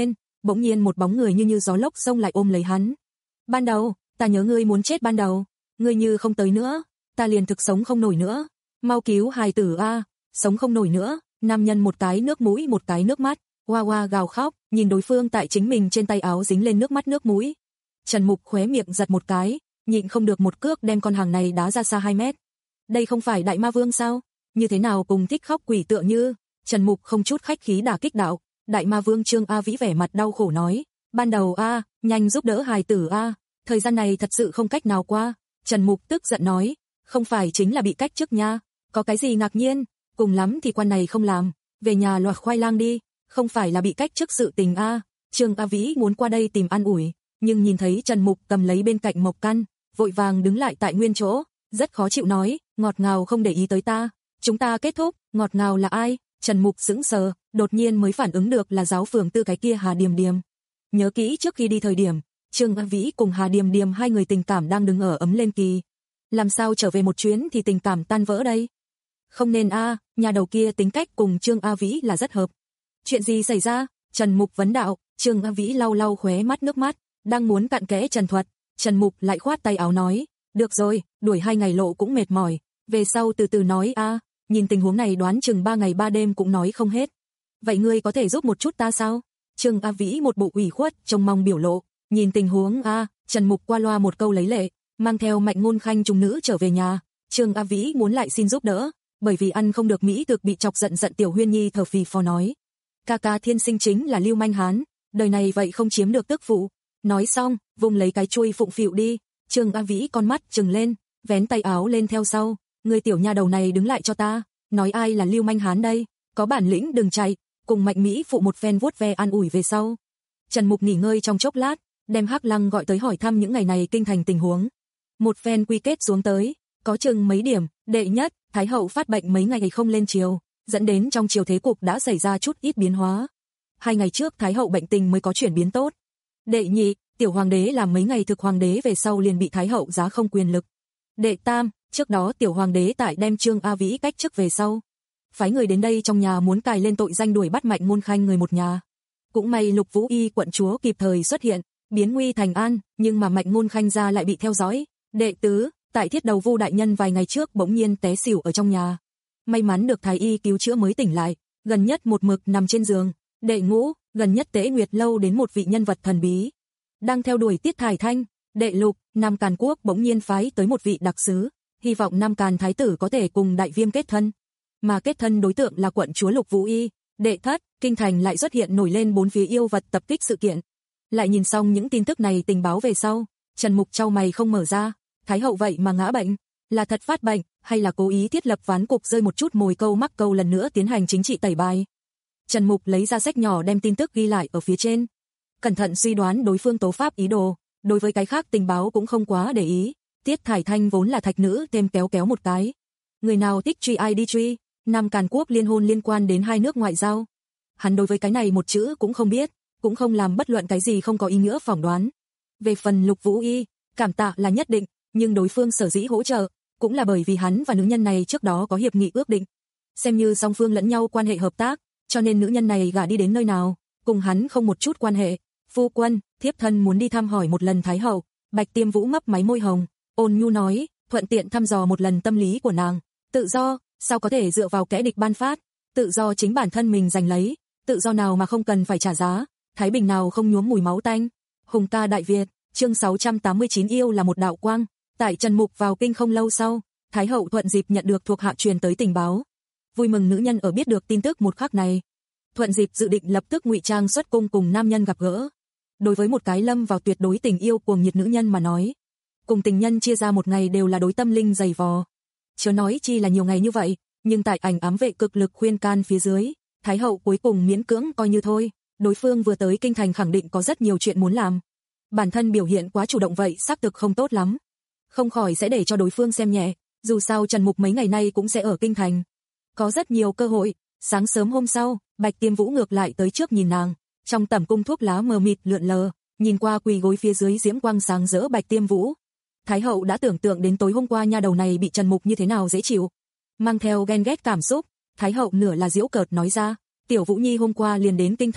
bỗng nhiên một bóng người như như gió lốc xông lại ôm lấy hắn. Ban đầu, ta nhớ ngươi muốn chết ban đầu, ngươi như không tới nữa, ta liền thực sống không nổi nữa, mau cứu hài tử a, sống không nổi nữa. Nam nhân một cái nước mũi một cái nước mắt, oa oa gào khóc, nhìn đối phương tại chính mình trên tay áo dính lên nước mắt nước mũi. Trần Mục khóe miệng giật một cái, nhịn không được một cước đem con hàng này đá ra xa hai mét. Đây không phải đại ma vương sao? Như thế nào cùng thích khóc quỷ tựa như? Trần Mục không chút khách khí đả kích đạo. Đại ma vương Trương A Vĩ vẻ mặt đau khổ nói, ban đầu a, nhanh giúp đỡ hài tử a, thời gian này thật sự không cách nào qua. Trần Mục tức giận nói, không phải chính là bị cách chức nha, có cái gì ngạc nhiên, cùng lắm thì quan này không làm, về nhà loạt khoai lang đi, không phải là bị cách chức sự tình a. Trương A Vĩ muốn qua đây tìm an ủi, nhưng nhìn thấy Trần Mục cầm lấy bên cạnh Mộc Căn, vội vàng đứng lại tại nguyên chỗ, rất khó chịu nói, ngọt ngào không để ý tới ta, chúng ta kết thúc. Ngọt ngào là ai? Trần Mục sững sờ, đột nhiên mới phản ứng được là giáo phường tư cái kia Hà Điềm Điềm. Nhớ kỹ trước khi đi thời điểm, Trương A Vĩ cùng Hà Điềm Điềm hai người tình cảm đang đứng ở ấm lên kỳ. Làm sao trở về một chuyến thì tình cảm tan vỡ đây? Không nên a, à, nhà đầu kia tính cách cùng Trương A Vĩ là rất hợp. Chuyện gì xảy ra? Trần Mục vấn đạo. Trương A Vĩ lau lau khóe mắt nước mắt, đang muốn cặn kẽ trần thuật, Trần Mục lại khoát tay áo nói, được rồi, đuổi hai ngày lộ cũng mệt mỏi, về sau từ từ nói a, à, nhìn tình huống này đoán chừng ba ngày ba đêm cũng nói không hết. Vậy ngươi có thể giúp một chút ta sao? Trương A Vĩ một bộ ủy khuất, trông mong biểu lộ, nhìn tình huống a, à, Trần Mục qua loa một câu lấy lệ, mang theo Mạnh Ngôn Khanh trùng nữ trở về nhà. Trương A Vĩ muốn lại xin giúp đỡ, bởi vì ăn không được mỹ thực bị chọc giận giận Tiểu Huyên Nhi thở phì phò nói, ca ca thiên sinh chính là lưu manh hán, đời này vậy không chiếm được tức phụ. Nói xong, vùng lấy cái chuôi phụng phịu đi. Trương A Vĩ con mắt trừng lên, vén tay áo lên theo sau, người tiểu nha đầu này đứng lại cho ta, nói ai là lưu manh hán đây, có bản lĩnh đừng chạy. Cùng Mạnh Mỹ phụ một phen vuốt ve an ủi về sau, Trần Mục nghỉ ngơi trong chốc lát, đem Hắc Lăng gọi tới hỏi thăm những ngày này kinh thành tình huống. Một phen quy kết xuống tới, có chừng mấy điểm. Đệ nhất, Thái hậu phát bệnh mấy ngày không lên triều, dẫn đến trong triều thế cục đã xảy ra chút ít biến hóa. Hai ngày trước Thái hậu bệnh tình mới có chuyển biến tốt. Đệ nhị, tiểu hoàng đế làm mấy ngày thực hoàng đế về sau liền bị Thái hậu giá không quyền lực. Đệ tam, trước đó tiểu hoàng đế tại đem Trương A Vĩ cách chức về sau, phái người đến đây trong nhà muốn cài lên tội danh đuổi bắt Mạnh Ngôn Khanh người một nhà. Cũng may Lục Vũ Y quận chúa kịp thời xuất hiện, biến nguy thành an, nhưng mà Mạnh Ngôn Khanh gia lại bị theo dõi. Đệ tứ, tại Thiết Đầu Vu đại nhân vài ngày trước bỗng nhiên té xỉu ở trong nhà, may mắn được thái y cứu chữa mới tỉnh lại, gần nhất một mực nằm trên giường. Đệ ngũ, gần nhất Tế Nguyệt lâu đến một vị nhân vật thần bí đang theo đuổi Tiết Thải Thanh. Đệ lục, Nam Càn quốc bỗng nhiên phái tới một vị đặc sứ, hy vọng Nam Càn thái tử có thể cùng Đại Viêm kết thân, mà kết thân đối tượng là quận chúa Lục Vũ Y. Đệ thất, kinh thành lại xuất hiện nổi lên bốn phía yêu vật tập kích sự kiện. Lại nhìn xong những tin tức này tình báo về sau, Trần Mục chau mày không mở ra, Thái hậu vậy mà ngã bệnh, là thật phát bệnh, hay là cố ý thiết lập ván cục rơi một chút mồi câu mắc câu lần nữa tiến hành chính trị tẩy bài. Trần Mục lấy ra sách nhỏ đem tin tức ghi lại ở phía trên, cẩn thận suy đoán đối phương tố pháp ý đồ, đối với cái khác tình báo cũng không quá để ý. Tiết Thải Thanh vốn là thạch nữ thêm kéo kéo một cái, người nào thích truy ai đi truy. Nam Càn quốc liên hôn liên quan đến hai nước ngoại giao, hắn đối với cái này một chữ cũng không biết, cũng không làm bất luận cái gì không có ý nghĩa phỏng đoán. Về phần Lục Vũ Y, cảm tạ là nhất định, nhưng đối phương sở dĩ hỗ trợ, cũng là bởi vì hắn và nữ nhân này trước đó có hiệp nghị ước định, xem như song phương lẫn nhau quan hệ hợp tác, cho nên nữ nhân này gả đi đến nơi nào, cùng hắn không một chút quan hệ. Phu quân, thiếp thân muốn đi thăm hỏi một lần Thái hậu. Bạch Tiêm Vũ mấp máy môi hồng, ôn nhu nói, thuận tiện thăm dò một lần tâm lý của nàng. Tự do, sao có thể dựa vào kẻ địch ban phát, tự do chính bản thân mình giành lấy, tự do nào mà không cần phải trả giá, thái bình nào không nhuốm mùi máu tanh. Hùng ca Đại Việt, chương sáu trăm tám mươi chín yêu là một đạo quang. Tại Trần Mục vào kinh không lâu sau, Thái hậu thuận dịp nhận được thuộc hạ truyền tới tình báo. Vui mừng nữ nhân ở biết được tin tức một khắc này, thuận dịp dự định lập tức ngụy trang xuất cung cùng nam nhân gặp gỡ. Đối với một cái lâm vào tuyệt đối tình yêu cuồng nhiệt nữ nhân mà nói, cùng tình nhân chia ra một ngày đều là đối tâm linh dày vò. Chớ nói chi là nhiều ngày như vậy, nhưng tại ảnh ám vệ cực lực khuyên can phía dưới, Thái hậu cuối cùng miễn cưỡng coi như thôi. Đối phương vừa tới kinh thành khẳng định có rất nhiều chuyện muốn làm, bản thân biểu hiện quá chủ động vậy xác thực không tốt lắm, không khỏi sẽ để cho đối phương xem nhẹ. Dù sao Trần Mục mấy ngày nay cũng sẽ ở kinh thành, có rất nhiều cơ hội. Sáng sớm hôm sau, Bạch Tiêm Vũ ngược lại tới trước nhìn nàng, trong tẩm cung thuốc lá mờ mịt lượn lờ, nhìn qua quỳ gối phía dưới diễm quang sáng rỡ Bạch Tiêm Vũ, Thái hậu đã tưởng tượng đến tối hôm qua nha đầu này bị Trần Mục như thế nào dễ chịu, mang theo ghen ghét cảm xúc, Thái hậu nửa là giễu cợt nói ra, tiểu Vũ Nhi hôm qua liền đến kinh thành,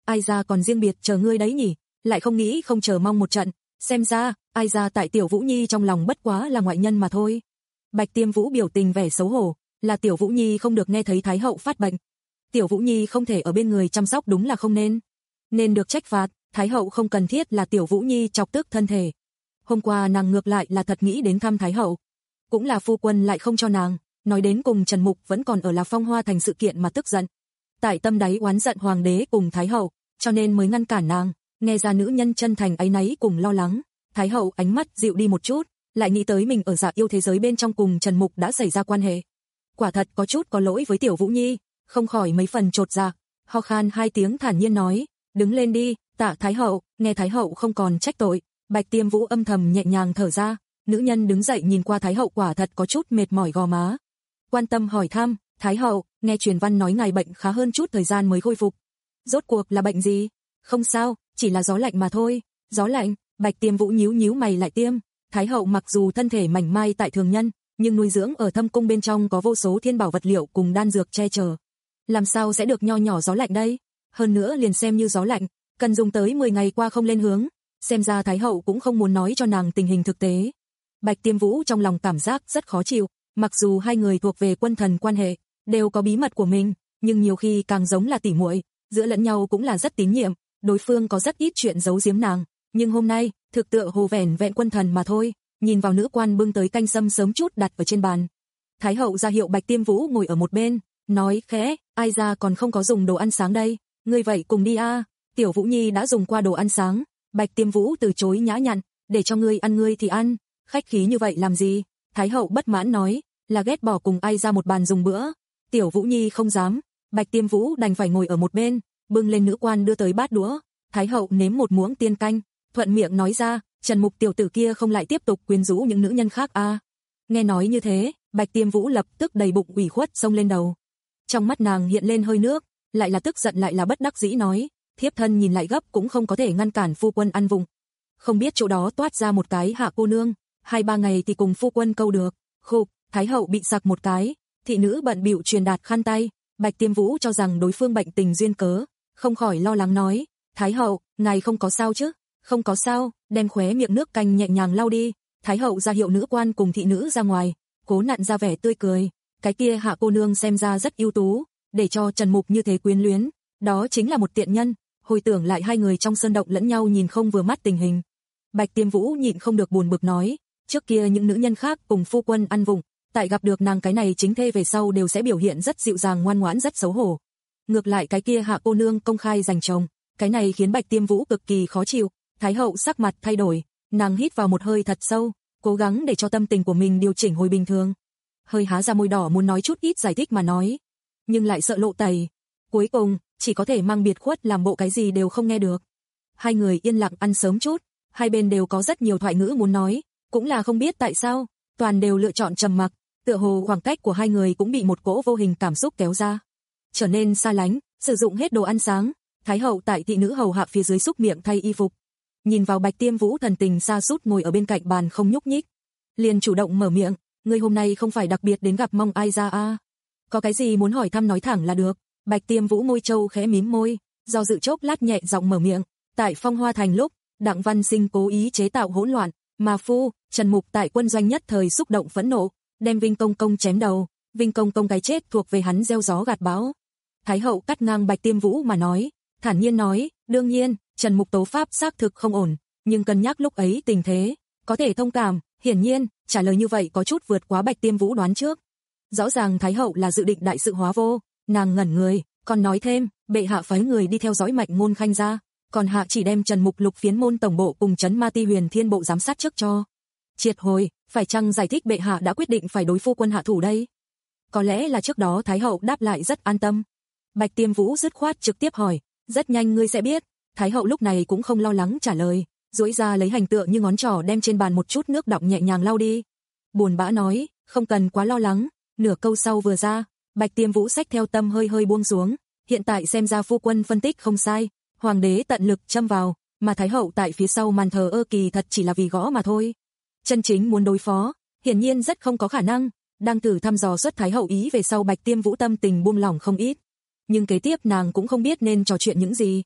ai ra còn riêng biệt chờ ngươi đấy nhỉ, lại không nghĩ không chờ mong một trận, xem ra, ai ra tại Tiểu Vũ Nhi trong lòng bất quá là ngoại nhân mà thôi. Bạch Tiêm Vũ biểu tình vẻ xấu hổ, là Tiểu Vũ Nhi không được nghe thấy Thái hậu phát bệnh. Tiểu Vũ Nhi không thể ở bên người chăm sóc đúng là không nên. Nên được trách phạt, Thái hậu không cần thiết là Tiểu Vũ Nhi chọc tức thân thể. Hôm qua nàng ngược lại là thật nghĩ đến thăm Thái hậu. Cũng là phu quân lại không cho nàng, nói đến cùng Trần Mục vẫn còn ở là Phong Hoa Thành sự kiện mà tức giận. Tại tâm đáy oán giận hoàng đế cùng Thái hậu, cho nên mới ngăn cản nàng, nghe ra nữ nhân chân thành áy náy cùng lo lắng. Thái hậu ánh mắt dịu đi một chút, lại nghĩ tới mình ở Dạ Yêu thế giới bên trong cùng Trần Mục đã xảy ra quan hệ. Quả thật có chút có lỗi với Tiểu Vũ Nhi, không khỏi mấy phần chột dạ, ho khan hai tiếng thản nhiên nói, đứng lên đi, tạ Thái hậu. Nghe Thái hậu không còn trách tội, Bạch Tiêm Vũ âm thầm nhẹ nhàng thở ra, nữ nhân đứng dậy nhìn qua Thái hậu quả thật có chút mệt mỏi gò má. Quan tâm hỏi thăm, Thái hậu, nghe truyền văn nói ngài bệnh khá hơn chút thời gian mới khôi phục. Rốt cuộc là bệnh gì? Không sao, chỉ là gió lạnh mà thôi. Gió lạnh? Bạch Tiêm Vũ nhíu nhíu mày lại tiêm. Thái hậu mặc dù thân thể mảnh mai tại thường nhân, nhưng nuôi dưỡng ở thâm cung bên trong có vô số thiên bảo vật liệu cùng đan dược che chở. Làm sao sẽ được nho nhỏ gió lạnh đây? Hơn nữa liền xem như gió lạnh, cần dùng tới mười ngày qua không lên hướng. Xem ra Thái hậu cũng không muốn nói cho nàng tình hình thực tế. Bạch Tiêm Vũ trong lòng cảm giác rất khó chịu, mặc dù hai người thuộc về quân thần quan hệ, đều có bí mật của mình, nhưng nhiều khi càng giống là tỉ muội, giữa lẫn nhau cũng là rất tín nhiệm, đối phương có rất ít chuyện giấu giếm nàng, nhưng hôm nay, thực tựa hồ vẻn vẹn quân thần mà thôi. Nhìn vào nữ quan bưng tới canh sâm sớm chút đặt ở trên bàn. Thái hậu ra hiệu Bạch Tiêm Vũ ngồi ở một bên, nói khẽ, ai ra còn không có dùng đồ ăn sáng đây, ngươi vậy cùng đi a. Tiểu Vũ Nhi đã dùng qua đồ ăn sáng. Bạch Tiêm Vũ từ chối nhã nhặn, để cho ngươi ăn ngươi thì ăn, khách khí như vậy làm gì? Thái hậu bất mãn nói, là ghét bỏ cùng ai ra một bàn dùng bữa. Tiểu Vũ Nhi không dám, Bạch Tiêm Vũ đành phải ngồi ở một bên, bưng lên nữ quan đưa tới bát đũa. Thái hậu nếm một muỗng tiên canh, thuận miệng nói ra, Trần Mục tiểu tử kia không lại tiếp tục quyến rũ những nữ nhân khác a. À. Nghe nói như thế, Bạch Tiêm Vũ lập tức đầy bụng ủy khuất xông lên đầu. Trong mắt nàng hiện lên hơi nước, lại là tức giận lại là bất đắc dĩ nói, thiếp thân nhìn lại gấp cũng không có thể ngăn cản phu quân ăn vùng. Không biết chỗ đó toát ra một cái Hạ cô nương, hai ba ngày thì cùng phu quân câu được. Khục, Thái hậu bị sặc một cái, thị nữ bận bịu truyền đạt khăn tay. Bạch Tiêm Vũ cho rằng đối phương bệnh tình duyên cớ, không khỏi lo lắng nói, Thái hậu, ngài không có sao chứ? Không có sao, đem khóe miệng nước canh nhẹ nhàng lau đi. Thái hậu ra hiệu nữ quan cùng thị nữ ra ngoài, cố nặn ra vẻ tươi cười. Cái kia Hạ cô nương xem ra rất ưu tú, để cho Trần Mục như thế quyến luyến, đó chính là một tiện nhân. Hồi tưởng lại hai người trong sơn động lẫn nhau nhìn không vừa mắt tình hình, Bạch Tiêm Vũ nhịn không được buồn bực nói, trước kia những nữ nhân khác cùng phu quân ăn vùng, tại gặp được nàng cái này chính thê về sau đều sẽ biểu hiện rất dịu dàng ngoan ngoãn rất xấu hổ. Ngược lại cái kia Hạ cô nương công khai giành chồng, cái này khiến Bạch Tiêm Vũ cực kỳ khó chịu. Thái hậu sắc mặt thay đổi, nàng hít vào một hơi thật sâu, cố gắng để cho tâm tình của mình điều chỉnh hồi bình thường. Hơi há ra môi đỏ muốn nói chút ít giải thích mà nói, nhưng lại sợ lộ tẩy. Cuối cùng, chỉ có thể mang biệt khuất làm bộ cái gì đều không nghe được. Hai người yên lặng ăn sớm chút, hai bên đều có rất nhiều thoại ngữ muốn nói, cũng là không biết tại sao, toàn đều lựa chọn trầm mặc, tựa hồ khoảng cách của hai người cũng bị một cỗ vô hình cảm xúc kéo ra, trở nên xa lánh. Sử dụng hết đồ ăn sáng, Thái hậu tại thị nữ hầu hạ phía dưới xúc miệng thay y phục. Nhìn vào Bạch Tiêm Vũ thần tình xa sút ngồi ở bên cạnh bàn không nhúc nhích, liền chủ động mở miệng, ngươi hôm nay không phải đặc biệt đến gặp mong ai ra a? À? Có cái gì muốn hỏi thăm nói thẳng là được. Bạch Tiêm Vũ môi trâu khẽ mím môi, do dự chốc lát nhẹ giọng mở miệng, tại Phong Hoa Thành lúc, Đặng Văn Sinh cố ý chế tạo hỗn loạn, mà phu, Trần Mục tại quân doanh nhất thời xúc động phẫn nộ, đem Vinh Công Công chém đầu, Vinh Công Công cái chết thuộc về hắn gieo gió gặt bão. Thái hậu cắt ngang Bạch Tiêm Vũ mà nói, thản nhiên nói, đương nhiên, Trần Mục tố pháp xác thực không ổn, nhưng cân nhắc lúc ấy tình thế, có thể thông cảm. Hiển nhiên, trả lời như vậy có chút vượt quá Bạch Tiêm Vũ đoán trước. Rõ ràng Thái hậu là dự định đại sự hóa vô. Nàng ngẩn người, còn nói thêm, bệ hạ phái người đi theo dõi Mạnh Môn Khanh ra, còn hạ chỉ đem Trần Mục Lục Phiến môn tổng bộ cùng trấn Ma Ti Huyền Thiên bộ giám sát trước cho triệt hồi, phải chăng giải thích bệ hạ đã quyết định phải đối phu quân hạ thủ đây? Có lẽ là trước đó Thái hậu đáp lại rất an tâm. Bạch Tiêm Vũ dứt khoát trực tiếp hỏi, rất nhanh ngươi sẽ biết. Thái hậu lúc này cũng không lo lắng trả lời, duỗi ra lấy hành tựa như ngón trỏ đem trên bàn một chút nước đọng nhẹ nhàng lau đi. Buồn bã nói, không cần quá lo lắng. Nửa câu sau vừa ra, Bạch Tiêm Vũ xách theo tâm hơi hơi buông xuống, hiện tại xem ra phu quân phân tích không sai, hoàng đế tận lực châm vào, mà Thái hậu tại phía sau màn thờ ơ kỳ thật chỉ là vì gõ mà thôi. Chân chính muốn đối phó, hiển nhiên rất không có khả năng. Đang thử thăm dò xuất Thái hậu ý về sau Bạch Tiêm Vũ tâm tình buông lỏng không ít. Nhưng kế tiếp nàng cũng không biết nên trò chuyện những gì.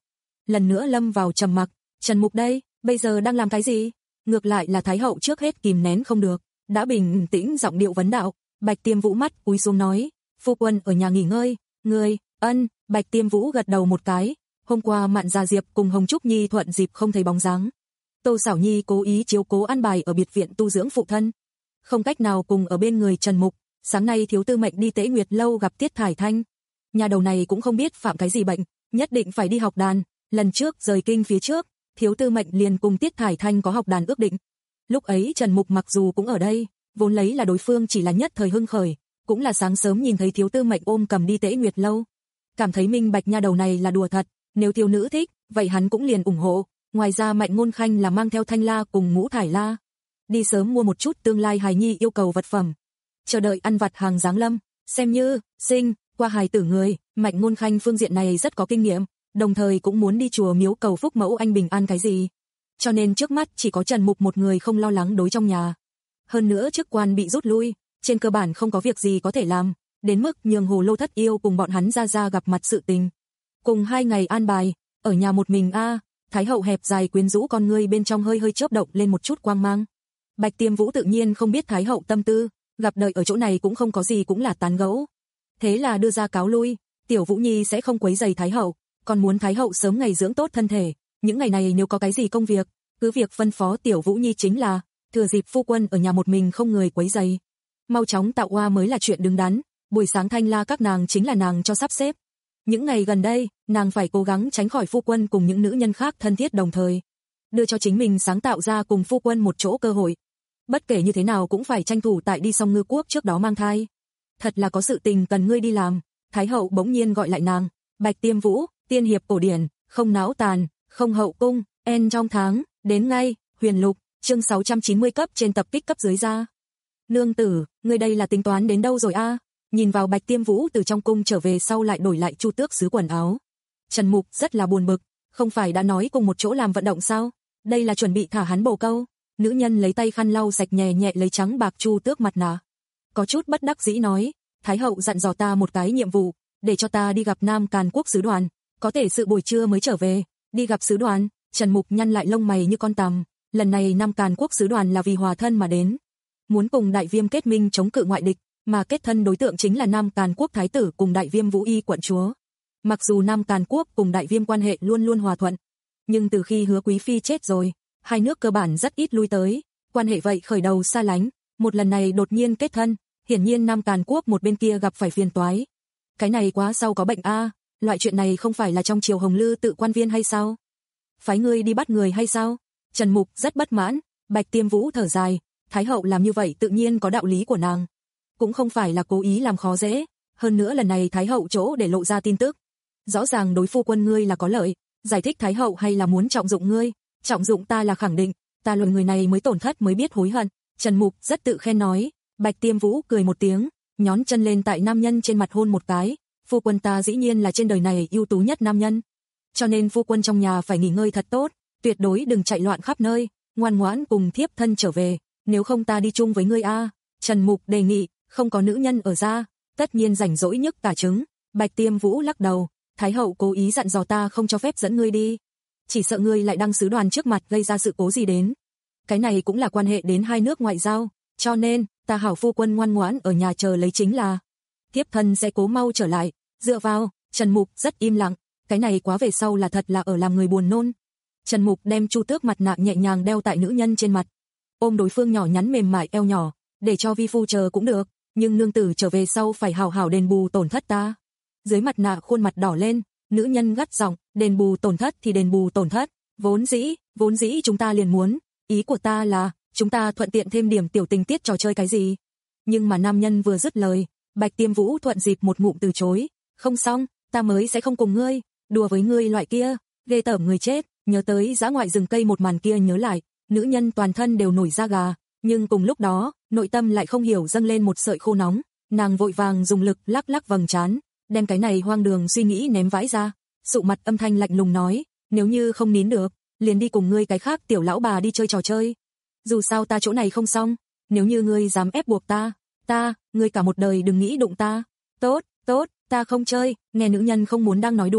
lần nữa lâm vào trầm mặc. Trần Mục đây, bây giờ đang làm cái gì? Ngược lại là Thái hậu trước hết kìm nén không được, đã bình tĩnh giọng điệu vấn đạo. Bạch Tiêm Vũ mắt cúi xuống nói, phu quân ở nhà nghỉ ngơi. Ngươi? Ân. Bạch Tiêm Vũ gật đầu một cái. Hôm qua Mạn Gia Diệp cùng Hồng Trúc Nhi thuận dịp không thấy bóng dáng. Tô Sảo Nhi cố ý chiếu cố an bài ở biệt viện tu dưỡng phụ thân, không cách nào cùng ở bên người Trần Mục. Sáng nay thiếu tư mệnh đi Tế Nguyệt lâu gặp Tiết Thải Thanh. Nhà đầu này cũng không biết phạm cái gì bệnh, nhất định phải đi học đàn. Lần trước rời kinh phía trước, thiếu tư mệnh liền cùng Tiết Thải Thanh có học đàn ước định. Lúc ấy Trần Mục mặc dù cũng ở đây, vốn lấy là đối phương chỉ là nhất thời hưng khởi, cũng là sáng sớm nhìn thấy thiếu tư mệnh ôm cầm đi Tế Nguyệt lâu, cảm thấy minh bạch nha đầu này là đùa thật, nếu thiếu nữ thích, vậy hắn cũng liền ủng hộ. Ngoài ra Mạnh Ngôn Khanh là mang theo Thanh La cùng Ngũ Thải La, đi sớm mua một chút tương lai hài nhi yêu cầu vật phẩm, chờ đợi ăn vặt hàng giáng lâm, xem như sinh qua hài tử người. Mạnh Ngôn Khanh phương diện này rất có kinh nghiệm, đồng thời cũng muốn đi chùa miếu cầu phúc mẫu anh bình an cái gì, cho nên trước mắt chỉ có Trần Mục một người không lo lắng đối trong nhà. Hơn nữa chức quan bị rút lui, trên cơ bản không có việc gì có thể làm, đến mức nhường Hồ Lô Thất Yêu cùng bọn hắn ra ra gặp mặt sự tình. Cùng hai ngày an bài, ở nhà một mình a. À, Thái hậu hẹp dài quyến rũ con ngươi bên trong hơi hơi chớp động lên một chút quang mang. Bạch Tiêm Vũ tự nhiên không biết Thái hậu tâm tư, gặp đợi ở chỗ này cũng không có gì, cũng là tán gẫu. Thế là đưa ra cáo lui, Tiểu Vũ Nhi sẽ không quấy rầy Thái hậu, còn muốn Thái hậu sớm ngày dưỡng tốt thân thể, những ngày này nếu có cái gì công việc, cứ việc phân phó Tiểu Vũ Nhi chính là, thừa dịp phu quân ở nhà một mình không người quấy rầy, mau chóng tạo oa mới là chuyện đứng đắn. Buổi sáng Thanh La các nàng chính là nàng cho sắp xếp. Những ngày gần đây, nàng phải cố gắng tránh khỏi phu quân cùng những nữ nhân khác thân thiết, đồng thời đưa cho chính mình sáng tạo ra cùng phu quân một chỗ cơ hội. Bất kể như thế nào cũng phải tranh thủ tại đi Song Ngư Quốc trước đó mang thai. Thật là có sự tình cần ngươi đi làm. Thái hậu bỗng nhiên gọi lại nàng. Bạch Tiêm Vũ, tiên hiệp cổ điển, không náo tàn, không hậu cung, en trong tháng, đến ngay. Huyền Lục, chương sáu trăm chín mươi cấp trên tập kích cấp dưới ra. Nương tử, ngươi đây là tính toán đến đâu rồi a? À? Nhìn vào Bạch Tiêm Vũ từ trong cung trở về sau lại đổi lại chu tước sứ quần áo, Trần Mục rất là buồn bực, không phải đã nói cùng một chỗ làm vận động sao? Đây là chuẩn bị thả hắn bồ câu. Nữ nhân lấy tay khăn lau sạch nhẹ nhẹ lấy trắng bạc chu tước mặt nạ, có chút bất đắc dĩ nói, Thái hậu dặn dò ta một cái nhiệm vụ, để cho ta đi gặp Nam Càn Quốc sứ đoàn, có thể sự buổi trưa mới trở về. Đi gặp sứ đoàn? Trần Mục nhăn lại lông mày như con tằm, lần này Nam Càn Quốc sứ đoàn là vì hòa thân mà đến, muốn cùng Đại Viêm kết minh chống cự ngoại địch, mà kết thân đối tượng chính là Nam Càn Quốc thái tử cùng Đại Viêm Vũ Y quận chúa. Mặc dù Nam Càn Quốc cùng Đại Viêm quan hệ luôn luôn hòa thuận, nhưng từ khi Hứa Quý phi chết rồi, hai nước cơ bản rất ít lui tới, quan hệ vậy khởi đầu xa lánh, một lần này đột nhiên kết thân, hiển nhiên Nam Càn Quốc một bên kia gặp phải phiền toái. Cái này quá sau có bệnh a, à, loại chuyện này không phải là trong triều Hồng Lư tự quan viên hay sao? Phái ngươi đi bắt người hay sao? Trần Mục rất bất mãn. Bạch Tiêm Vũ thở dài, Thái hậu làm như vậy tự nhiên có đạo lý của nàng, cũng không phải là cố ý làm khó dễ, hơn nữa lần này Thái hậu chỗ để lộ ra tin tức, rõ ràng đối phu quân ngươi là có lợi, giải thích Thái hậu hay là muốn trọng dụng ngươi? Trọng dụng ta là khẳng định, ta luận người này mới tổn thất mới biết hối hận. Trần Mục rất tự khen nói. Bạch Tiêm Vũ cười một tiếng, nhón chân lên tại nam nhân trên mặt hôn một cái, phu quân ta dĩ nhiên là trên đời này ưu tú nhất nam nhân, cho nên phu quân trong nhà phải nghỉ ngơi thật tốt, tuyệt đối đừng chạy loạn khắp nơi, ngoan ngoãn cùng thiếp thân trở về, nếu không ta đi chung với ngươi a. À. Trần Mục đề nghị, không có nữ nhân ở ra, tất nhiên rảnh rỗi nhức cả trứng. Bạch Tiêm Vũ lắc đầu, Thái hậu cố ý dặn dò ta không cho phép dẫn ngươi đi, chỉ sợ ngươi lại đăng sứ đoàn trước mặt gây ra sự cố gì đến. Cái này cũng là quan hệ đến hai nước ngoại giao, cho nên ta hảo phu quân ngoan ngoãn ở nhà chờ lấy chính là, thiếp thân sẽ cố mau trở lại. Dựa vào. Trần Mục rất im lặng, cái này quá về sau là thật là ở làm người buồn nôn. Trần Mục đem chu tước mặt nạ nhẹ nhàng đeo tại nữ nhân trên mặt, ôm đối phương nhỏ nhắn mềm mại eo nhỏ, để cho vi phu chờ cũng được, nhưng nương tử trở về sau phải hảo hảo đền bù tổn thất ta. Dưới mặt nạ khuôn mặt đỏ lên, nữ nhân gắt giọng, đền bù tổn thất thì đền bù tổn thất, vốn dĩ, vốn dĩ chúng ta liền muốn, ý của ta là, chúng ta thuận tiện thêm điểm tiểu tình tiết trò chơi cái gì. Nhưng mà nam nhân vừa dứt lời, Bạch Tiêm Vũ thuận dịp một ngụm từ chối, không xong, ta mới sẽ không cùng ngươi, đùa với ngươi loại kia, ghê tởm người chết. Nhớ tới dã ngoại rừng cây một màn kia nhớ lại, nữ nhân toàn thân đều nổi da gà, nhưng cùng lúc đó, nội tâm lại không hiểu dâng lên một sợi khô nóng, nàng vội vàng dùng lực lắc lắc vầng trán, đem cái này hoang đường suy nghĩ ném vãi ra, sụ mặt âm thanh lạnh lùng nói, nếu như không nín được, liền đi cùng ngươi cái khác tiểu lão bà đi chơi trò chơi. Dù sao ta chỗ này không xong, nếu như ngươi dám ép buộc ta, ta, ngươi cả một đời đừng nghĩ đụng ta. Tốt, tốt, ta không chơi. Nghe nữ nhân không muốn đang nói đùa,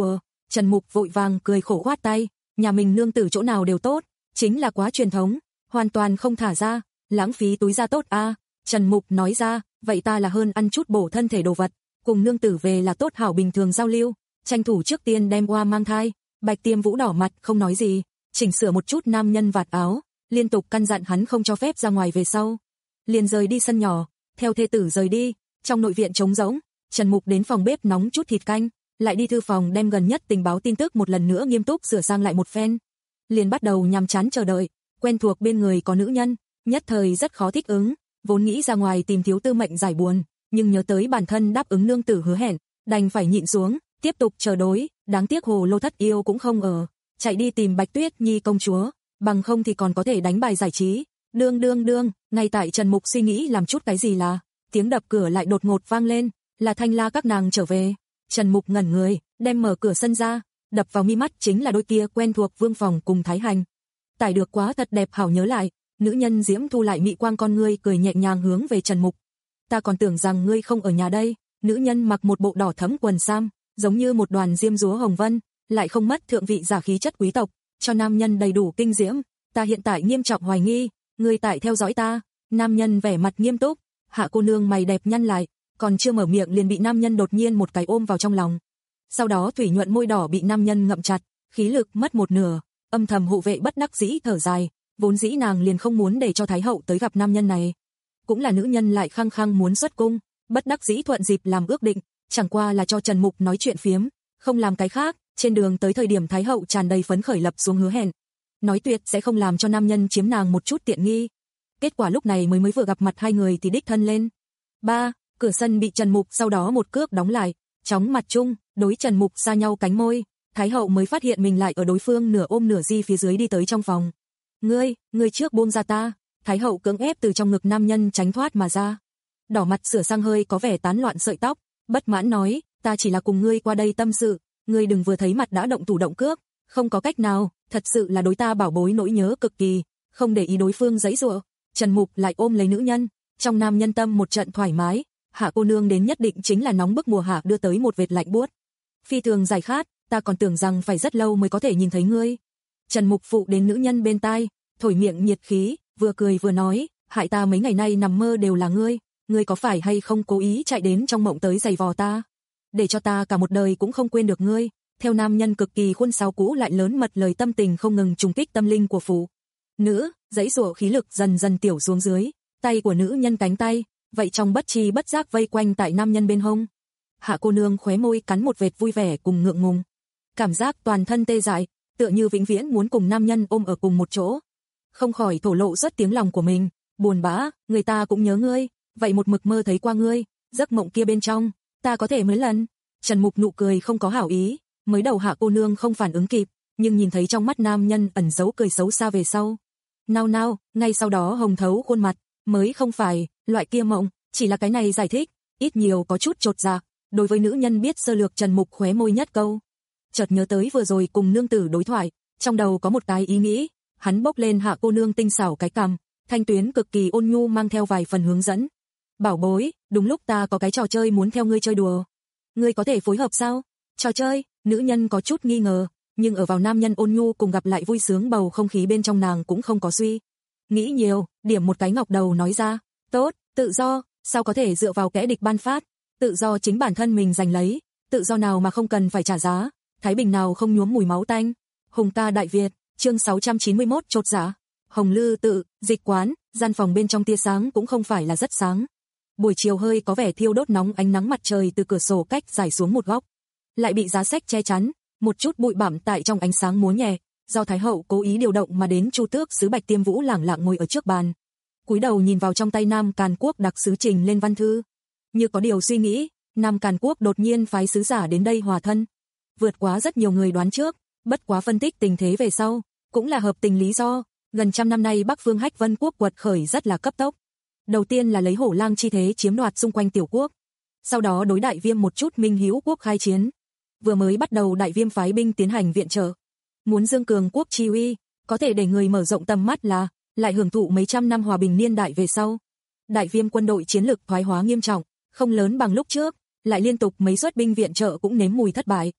Trần Mục vội vàng cười khổ khoát tay, nhà mình nương tử chỗ nào đều tốt, chính là quá truyền thống, hoàn toàn không thả ra, lãng phí túi ra tốt a. Trần Mục nói ra, vậy ta là hơn ăn chút bổ thân thể đồ vật, cùng nương tử về là tốt hảo bình thường giao lưu, tranh thủ trước tiên đem qua mang thai. Bạch Tiêm Vũ đỏ mặt không nói gì, chỉnh sửa một chút nam nhân vạt áo, liên tục căn dặn hắn không cho phép ra ngoài về sau. Liền rời đi sân nhỏ, theo thê tử rời đi, trong nội viện trống rỗng, Trần Mục đến phòng bếp nóng chút thịt canh, lại đi thư phòng đem gần nhất tình báo tin tức một lần nữa nghiêm túc sửa sang lại một phen. Liền bắt đầu nhàm chán chờ đợi, quen thuộc bên người có nữ nhân, nhất thời rất khó thích ứng, vốn nghĩ ra ngoài tìm Thiếu Tư Mệnh giải buồn, nhưng nhớ tới bản thân đáp ứng nương tử hứa hẹn, đành phải nhịn xuống, tiếp tục chờ đối, đáng tiếc Hồ Lô Thất Yêu cũng không ở, chạy đi tìm Bạch Tuyết Nhi công chúa, bằng không thì còn có thể đánh bài giải trí. Đương đương đương, ngay tại Trần Mục suy nghĩ làm chút cái gì là, tiếng đập cửa lại đột ngột vang lên, là Thanh La các nàng trở về. Trần Mục ngẩn người, đem mở cửa sân ra, đập vào mi mắt chính là đôi kia quen thuộc Vương Phòng cùng Thái Hành. Tải được quá thật đẹp hảo nhớ lại, nữ nhân Diễm thu lại mị quang con ngươi cười nhẹ nhàng hướng về Trần Mục. Ta còn tưởng rằng ngươi không ở nhà đây. Nữ nhân mặc một bộ đỏ thẫm quần sam, giống như một đoàn diêm dúa hồng vân, lại không mất thượng vị giả khí chất quý tộc, cho nam nhân đầy đủ kinh diễm. Ta hiện tại nghiêm trọng hoài nghi, ngươi tại theo dõi ta. Nam nhân vẻ mặt nghiêm túc, Hạ cô nương mày đẹp nhăn lại, còn chưa mở miệng liền bị nam nhân đột nhiên một cái ôm vào trong lòng. Sau đó thủy nhuận môi đỏ bị nam nhân ngậm chặt, khí lực mất một nửa, âm thầm hộ vệ bất đắc dĩ thở dài, vốn dĩ nàng liền không muốn để cho Thái hậu tới gặp nam nhân này. Cũng là nữ nhân lại khăng khăng muốn xuất cung, bất đắc dĩ thuận dịp làm ước định, chẳng qua là cho Trần Mục nói chuyện phiếm, không làm cái khác. Trên đường tới thời điểm Thái hậu tràn đầy phấn khởi lập xuống hứa hẹn, nói tuyệt sẽ không làm cho nam nhân chiếm nàng một chút tiện nghi. Kết quả lúc này mới mới vừa gặp mặt hai người thì đích thân lên. Ba, cửa sân bị Trần Mục sau đó một cước đóng lại, chóng mặt chung, đối Trần Mục xa nhau cánh môi, Thái hậu mới phát hiện mình lại ở đối phương nửa ôm nửa di phía dưới đi tới trong phòng. Ngươi, ngươi trước buông ra ta. Thái hậu cưỡng ép từ trong ngực nam nhân tránh thoát mà ra. Đỏ mặt sửa sang hơi có vẻ tán loạn sợi tóc, bất mãn nói, ta chỉ là cùng ngươi qua đây tâm sự, ngươi đừng vừa thấy mặt đã động thủ động cước, không có cách nào, thật sự là đối ta bảo bối nỗi nhớ cực kỳ, không để ý đối phương giãy giụa. Trần Mục lại ôm lấy nữ nhân, trong nam nhân tâm một trận thoải mái, Hạ cô nương đến nhất định chính là nóng bức mùa hạ đưa tới một vệt lạnh buốt. Phi thường giải khát, ta còn tưởng rằng phải rất lâu mới có thể nhìn thấy ngươi. Trần Mục phụ đến nữ nhân bên tai, thổi miệng nhiệt khí, vừa cười vừa nói, hại ta mấy ngày nay nằm mơ đều là ngươi, ngươi có phải hay không cố ý chạy đến trong mộng tới giày vò ta, để cho ta cả một đời cũng không quên được ngươi. Theo nam nhân cực kỳ khuôn sáo cũ lại lớn mật lời tâm tình không ngừng trùng kích tâm linh của phụ nữ, dãy giụa khí lực dần dần tiểu xuống dưới, tay của nữ nhân cánh tay, vậy trong bất chi bất giác vây quanh tại nam nhân bên hông. Hạ cô nương khóe môi cắn một vệt vui vẻ cùng ngượng ngùng, cảm giác toàn thân tê dại, tựa như vĩnh viễn muốn cùng nam nhân ôm ở cùng một chỗ. Không khỏi thổ lộ rất tiếng lòng của mình, buồn bã, người ta cũng nhớ ngươi, vậy một mực mơ thấy qua ngươi, giấc mộng kia bên trong, ta có thể mấy lần. Trần Mục nụ cười không có hảo ý, mới đầu Hạ cô nương không phản ứng kịp, nhưng nhìn thấy trong mắt nam nhân ẩn giấu cười xấu xa về sau. Nao nao, ngay sau đó hồng thấu khuôn mặt, mới không phải, loại kia mộng, chỉ là cái này giải thích, ít nhiều có chút chột dạ. Đối với nữ nhân biết sơ lược Trần Mục khóe môi nhất câu. Chợt nhớ tới vừa rồi cùng nương tử đối thoại, trong đầu có một cái ý nghĩ, hắn bốc lên Hạ cô nương tinh xảo cái cằm, thanh tuyến cực kỳ ôn nhu mang theo vài phần hướng dẫn. Bảo bối, đúng lúc ta có cái trò chơi muốn theo ngươi chơi đùa. Ngươi có thể phối hợp sao? Trò chơi, nữ nhân có chút nghi ngờ, nhưng ở vào nam nhân ôn nhu cùng gặp lại vui sướng bầu không khí bên trong nàng cũng không có suy nghĩ nhiều, điểm một cái ngọc đầu nói ra, tốt, tự do, sao có thể dựa vào kẻ địch ban phát, tự do chính bản thân mình giành lấy, tự do nào mà không cần phải trả giá, thái bình nào không nhuốm mùi máu tanh. Hùng ca Đại Việt, chương sáu trăm chín mươi mốt chột dạ. Hồng Lư tự, dịch quán, gian phòng bên trong tia sáng cũng không phải là rất sáng. Buổi chiều hơi có vẻ thiêu đốt nóng ánh nắng mặt trời từ cửa sổ cách rải xuống một góc, lại bị giá sách che chắn, một chút bụi bặm tại trong ánh sáng múa nhẹ, do Thái hậu cố ý điều động mà đến Chu tước sứ Bạch Tiêm Vũ lẳng lặng ngồi ở trước bàn, cúi đầu nhìn vào trong tay Nam Càn Quốc đặc sứ trình lên văn thư. Như có điều suy nghĩ, Nam Càn Quốc đột nhiên phái sứ giả đến đây hòa thân, vượt quá rất nhiều người đoán trước, bất quá phân tích tình thế về sau, cũng là hợp tình lý do, gần trăm năm nay Bắc Phương Hách Vân Quốc quật khởi rất là cấp tốc. Đầu tiên là lấy hổ lang chi thế chiếm đoạt xung quanh tiểu quốc, sau đó đối Đại Viêm một chút Minh Hữu quốc khai chiến. Vừa mới bắt đầu Đại Viêm phái binh tiến hành viện trợ, muốn dương cường quốc chi uy, có thể để người mở rộng tầm mắt là lại hưởng thụ mấy trăm năm hòa bình niên đại về sau. Đại Viêm quân đội chiến lực thoái hóa nghiêm trọng, không lớn bằng lúc trước, lại liên tục mấy suất binh viện trợ cũng nếm mùi thất bại.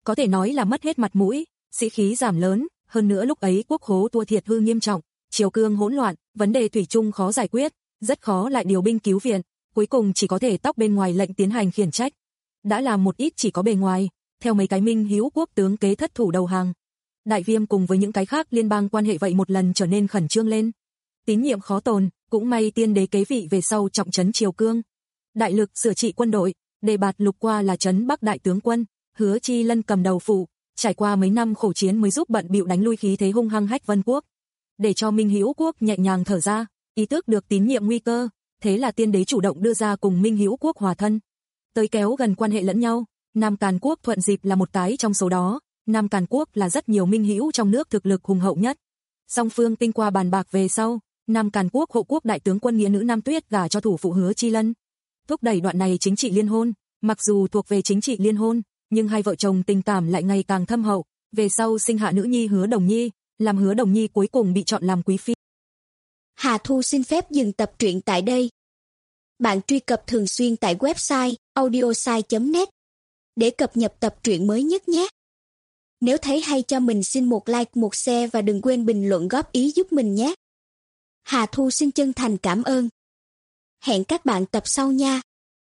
có thể nói là mất hết mặt mũi, sĩ khí giảm lớn, hơn nữa lúc ấy quốc khố thua thiệt hư nghiêm trọng, triều cương hỗn loạn, vấn đề thủy chung khó giải quyết, rất khó lại điều binh cứu viện, cuối cùng chỉ có thể tóc bên ngoài lệnh tiến hành khiển trách. Đã làm một ít chỉ có bề ngoài, theo mấy cái Minh Hữu quốc tướng kế thất thủ đầu hàng. Đại Viêm cùng với những cái khác liên bang quan hệ vậy một lần trở nên khẩn trương lên. Tín nhiệm khó tồn, cũng may tiên đế kế vị về sau trọng trấn triều cương. Đại lực sửa trị quân đội, đề bạt lục qua là trấn Bắc đại tướng quân, Hứa Chi Lân cầm đầu phụ, trải qua mấy năm khổ chiến mới giúp bận bịu đánh lui khí thế hung hăng Hách Vân quốc. Để cho Minh Hữu quốc nhẹ nhàng thở ra, ý thức được tín nhiệm nguy cơ, thế là tiên đế chủ động đưa ra cùng Minh Hữu quốc hòa thân, tới kéo gần quan hệ lẫn nhau. Nam Càn quốc thuận dịp là một cái trong số đó. Nam Càn quốc là rất nhiều minh hữu trong nước thực lực hùng hậu nhất. Song phương tinh qua bàn bạc về sau, Nam Càn quốc hộ quốc đại tướng quân nghĩa nữ Nam Tuyết gả cho thủ phụ Hứa Chi Lân, thúc đẩy đoạn này chính trị liên hôn. Mặc dù thuộc về chính trị liên hôn, nhưng hai vợ chồng tình cảm lại ngày càng thâm hậu. Về sau sinh hạ nữ nhi Hứa Đồng Nhi, làm Hứa Đồng Nhi cuối cùng bị chọn làm quý phi. Hà Thu xin phép dừng tập truyện tại đây. Bạn truy cập thường xuyên tại website audiosai chấm net để cập nhật tập truyện mới nhất nhé. Nếu thấy hay cho mình xin một like, một share và đừng quên bình luận góp ý giúp mình nhé. Hà Thu xin chân thành cảm ơn. Hẹn các bạn tập sau nha.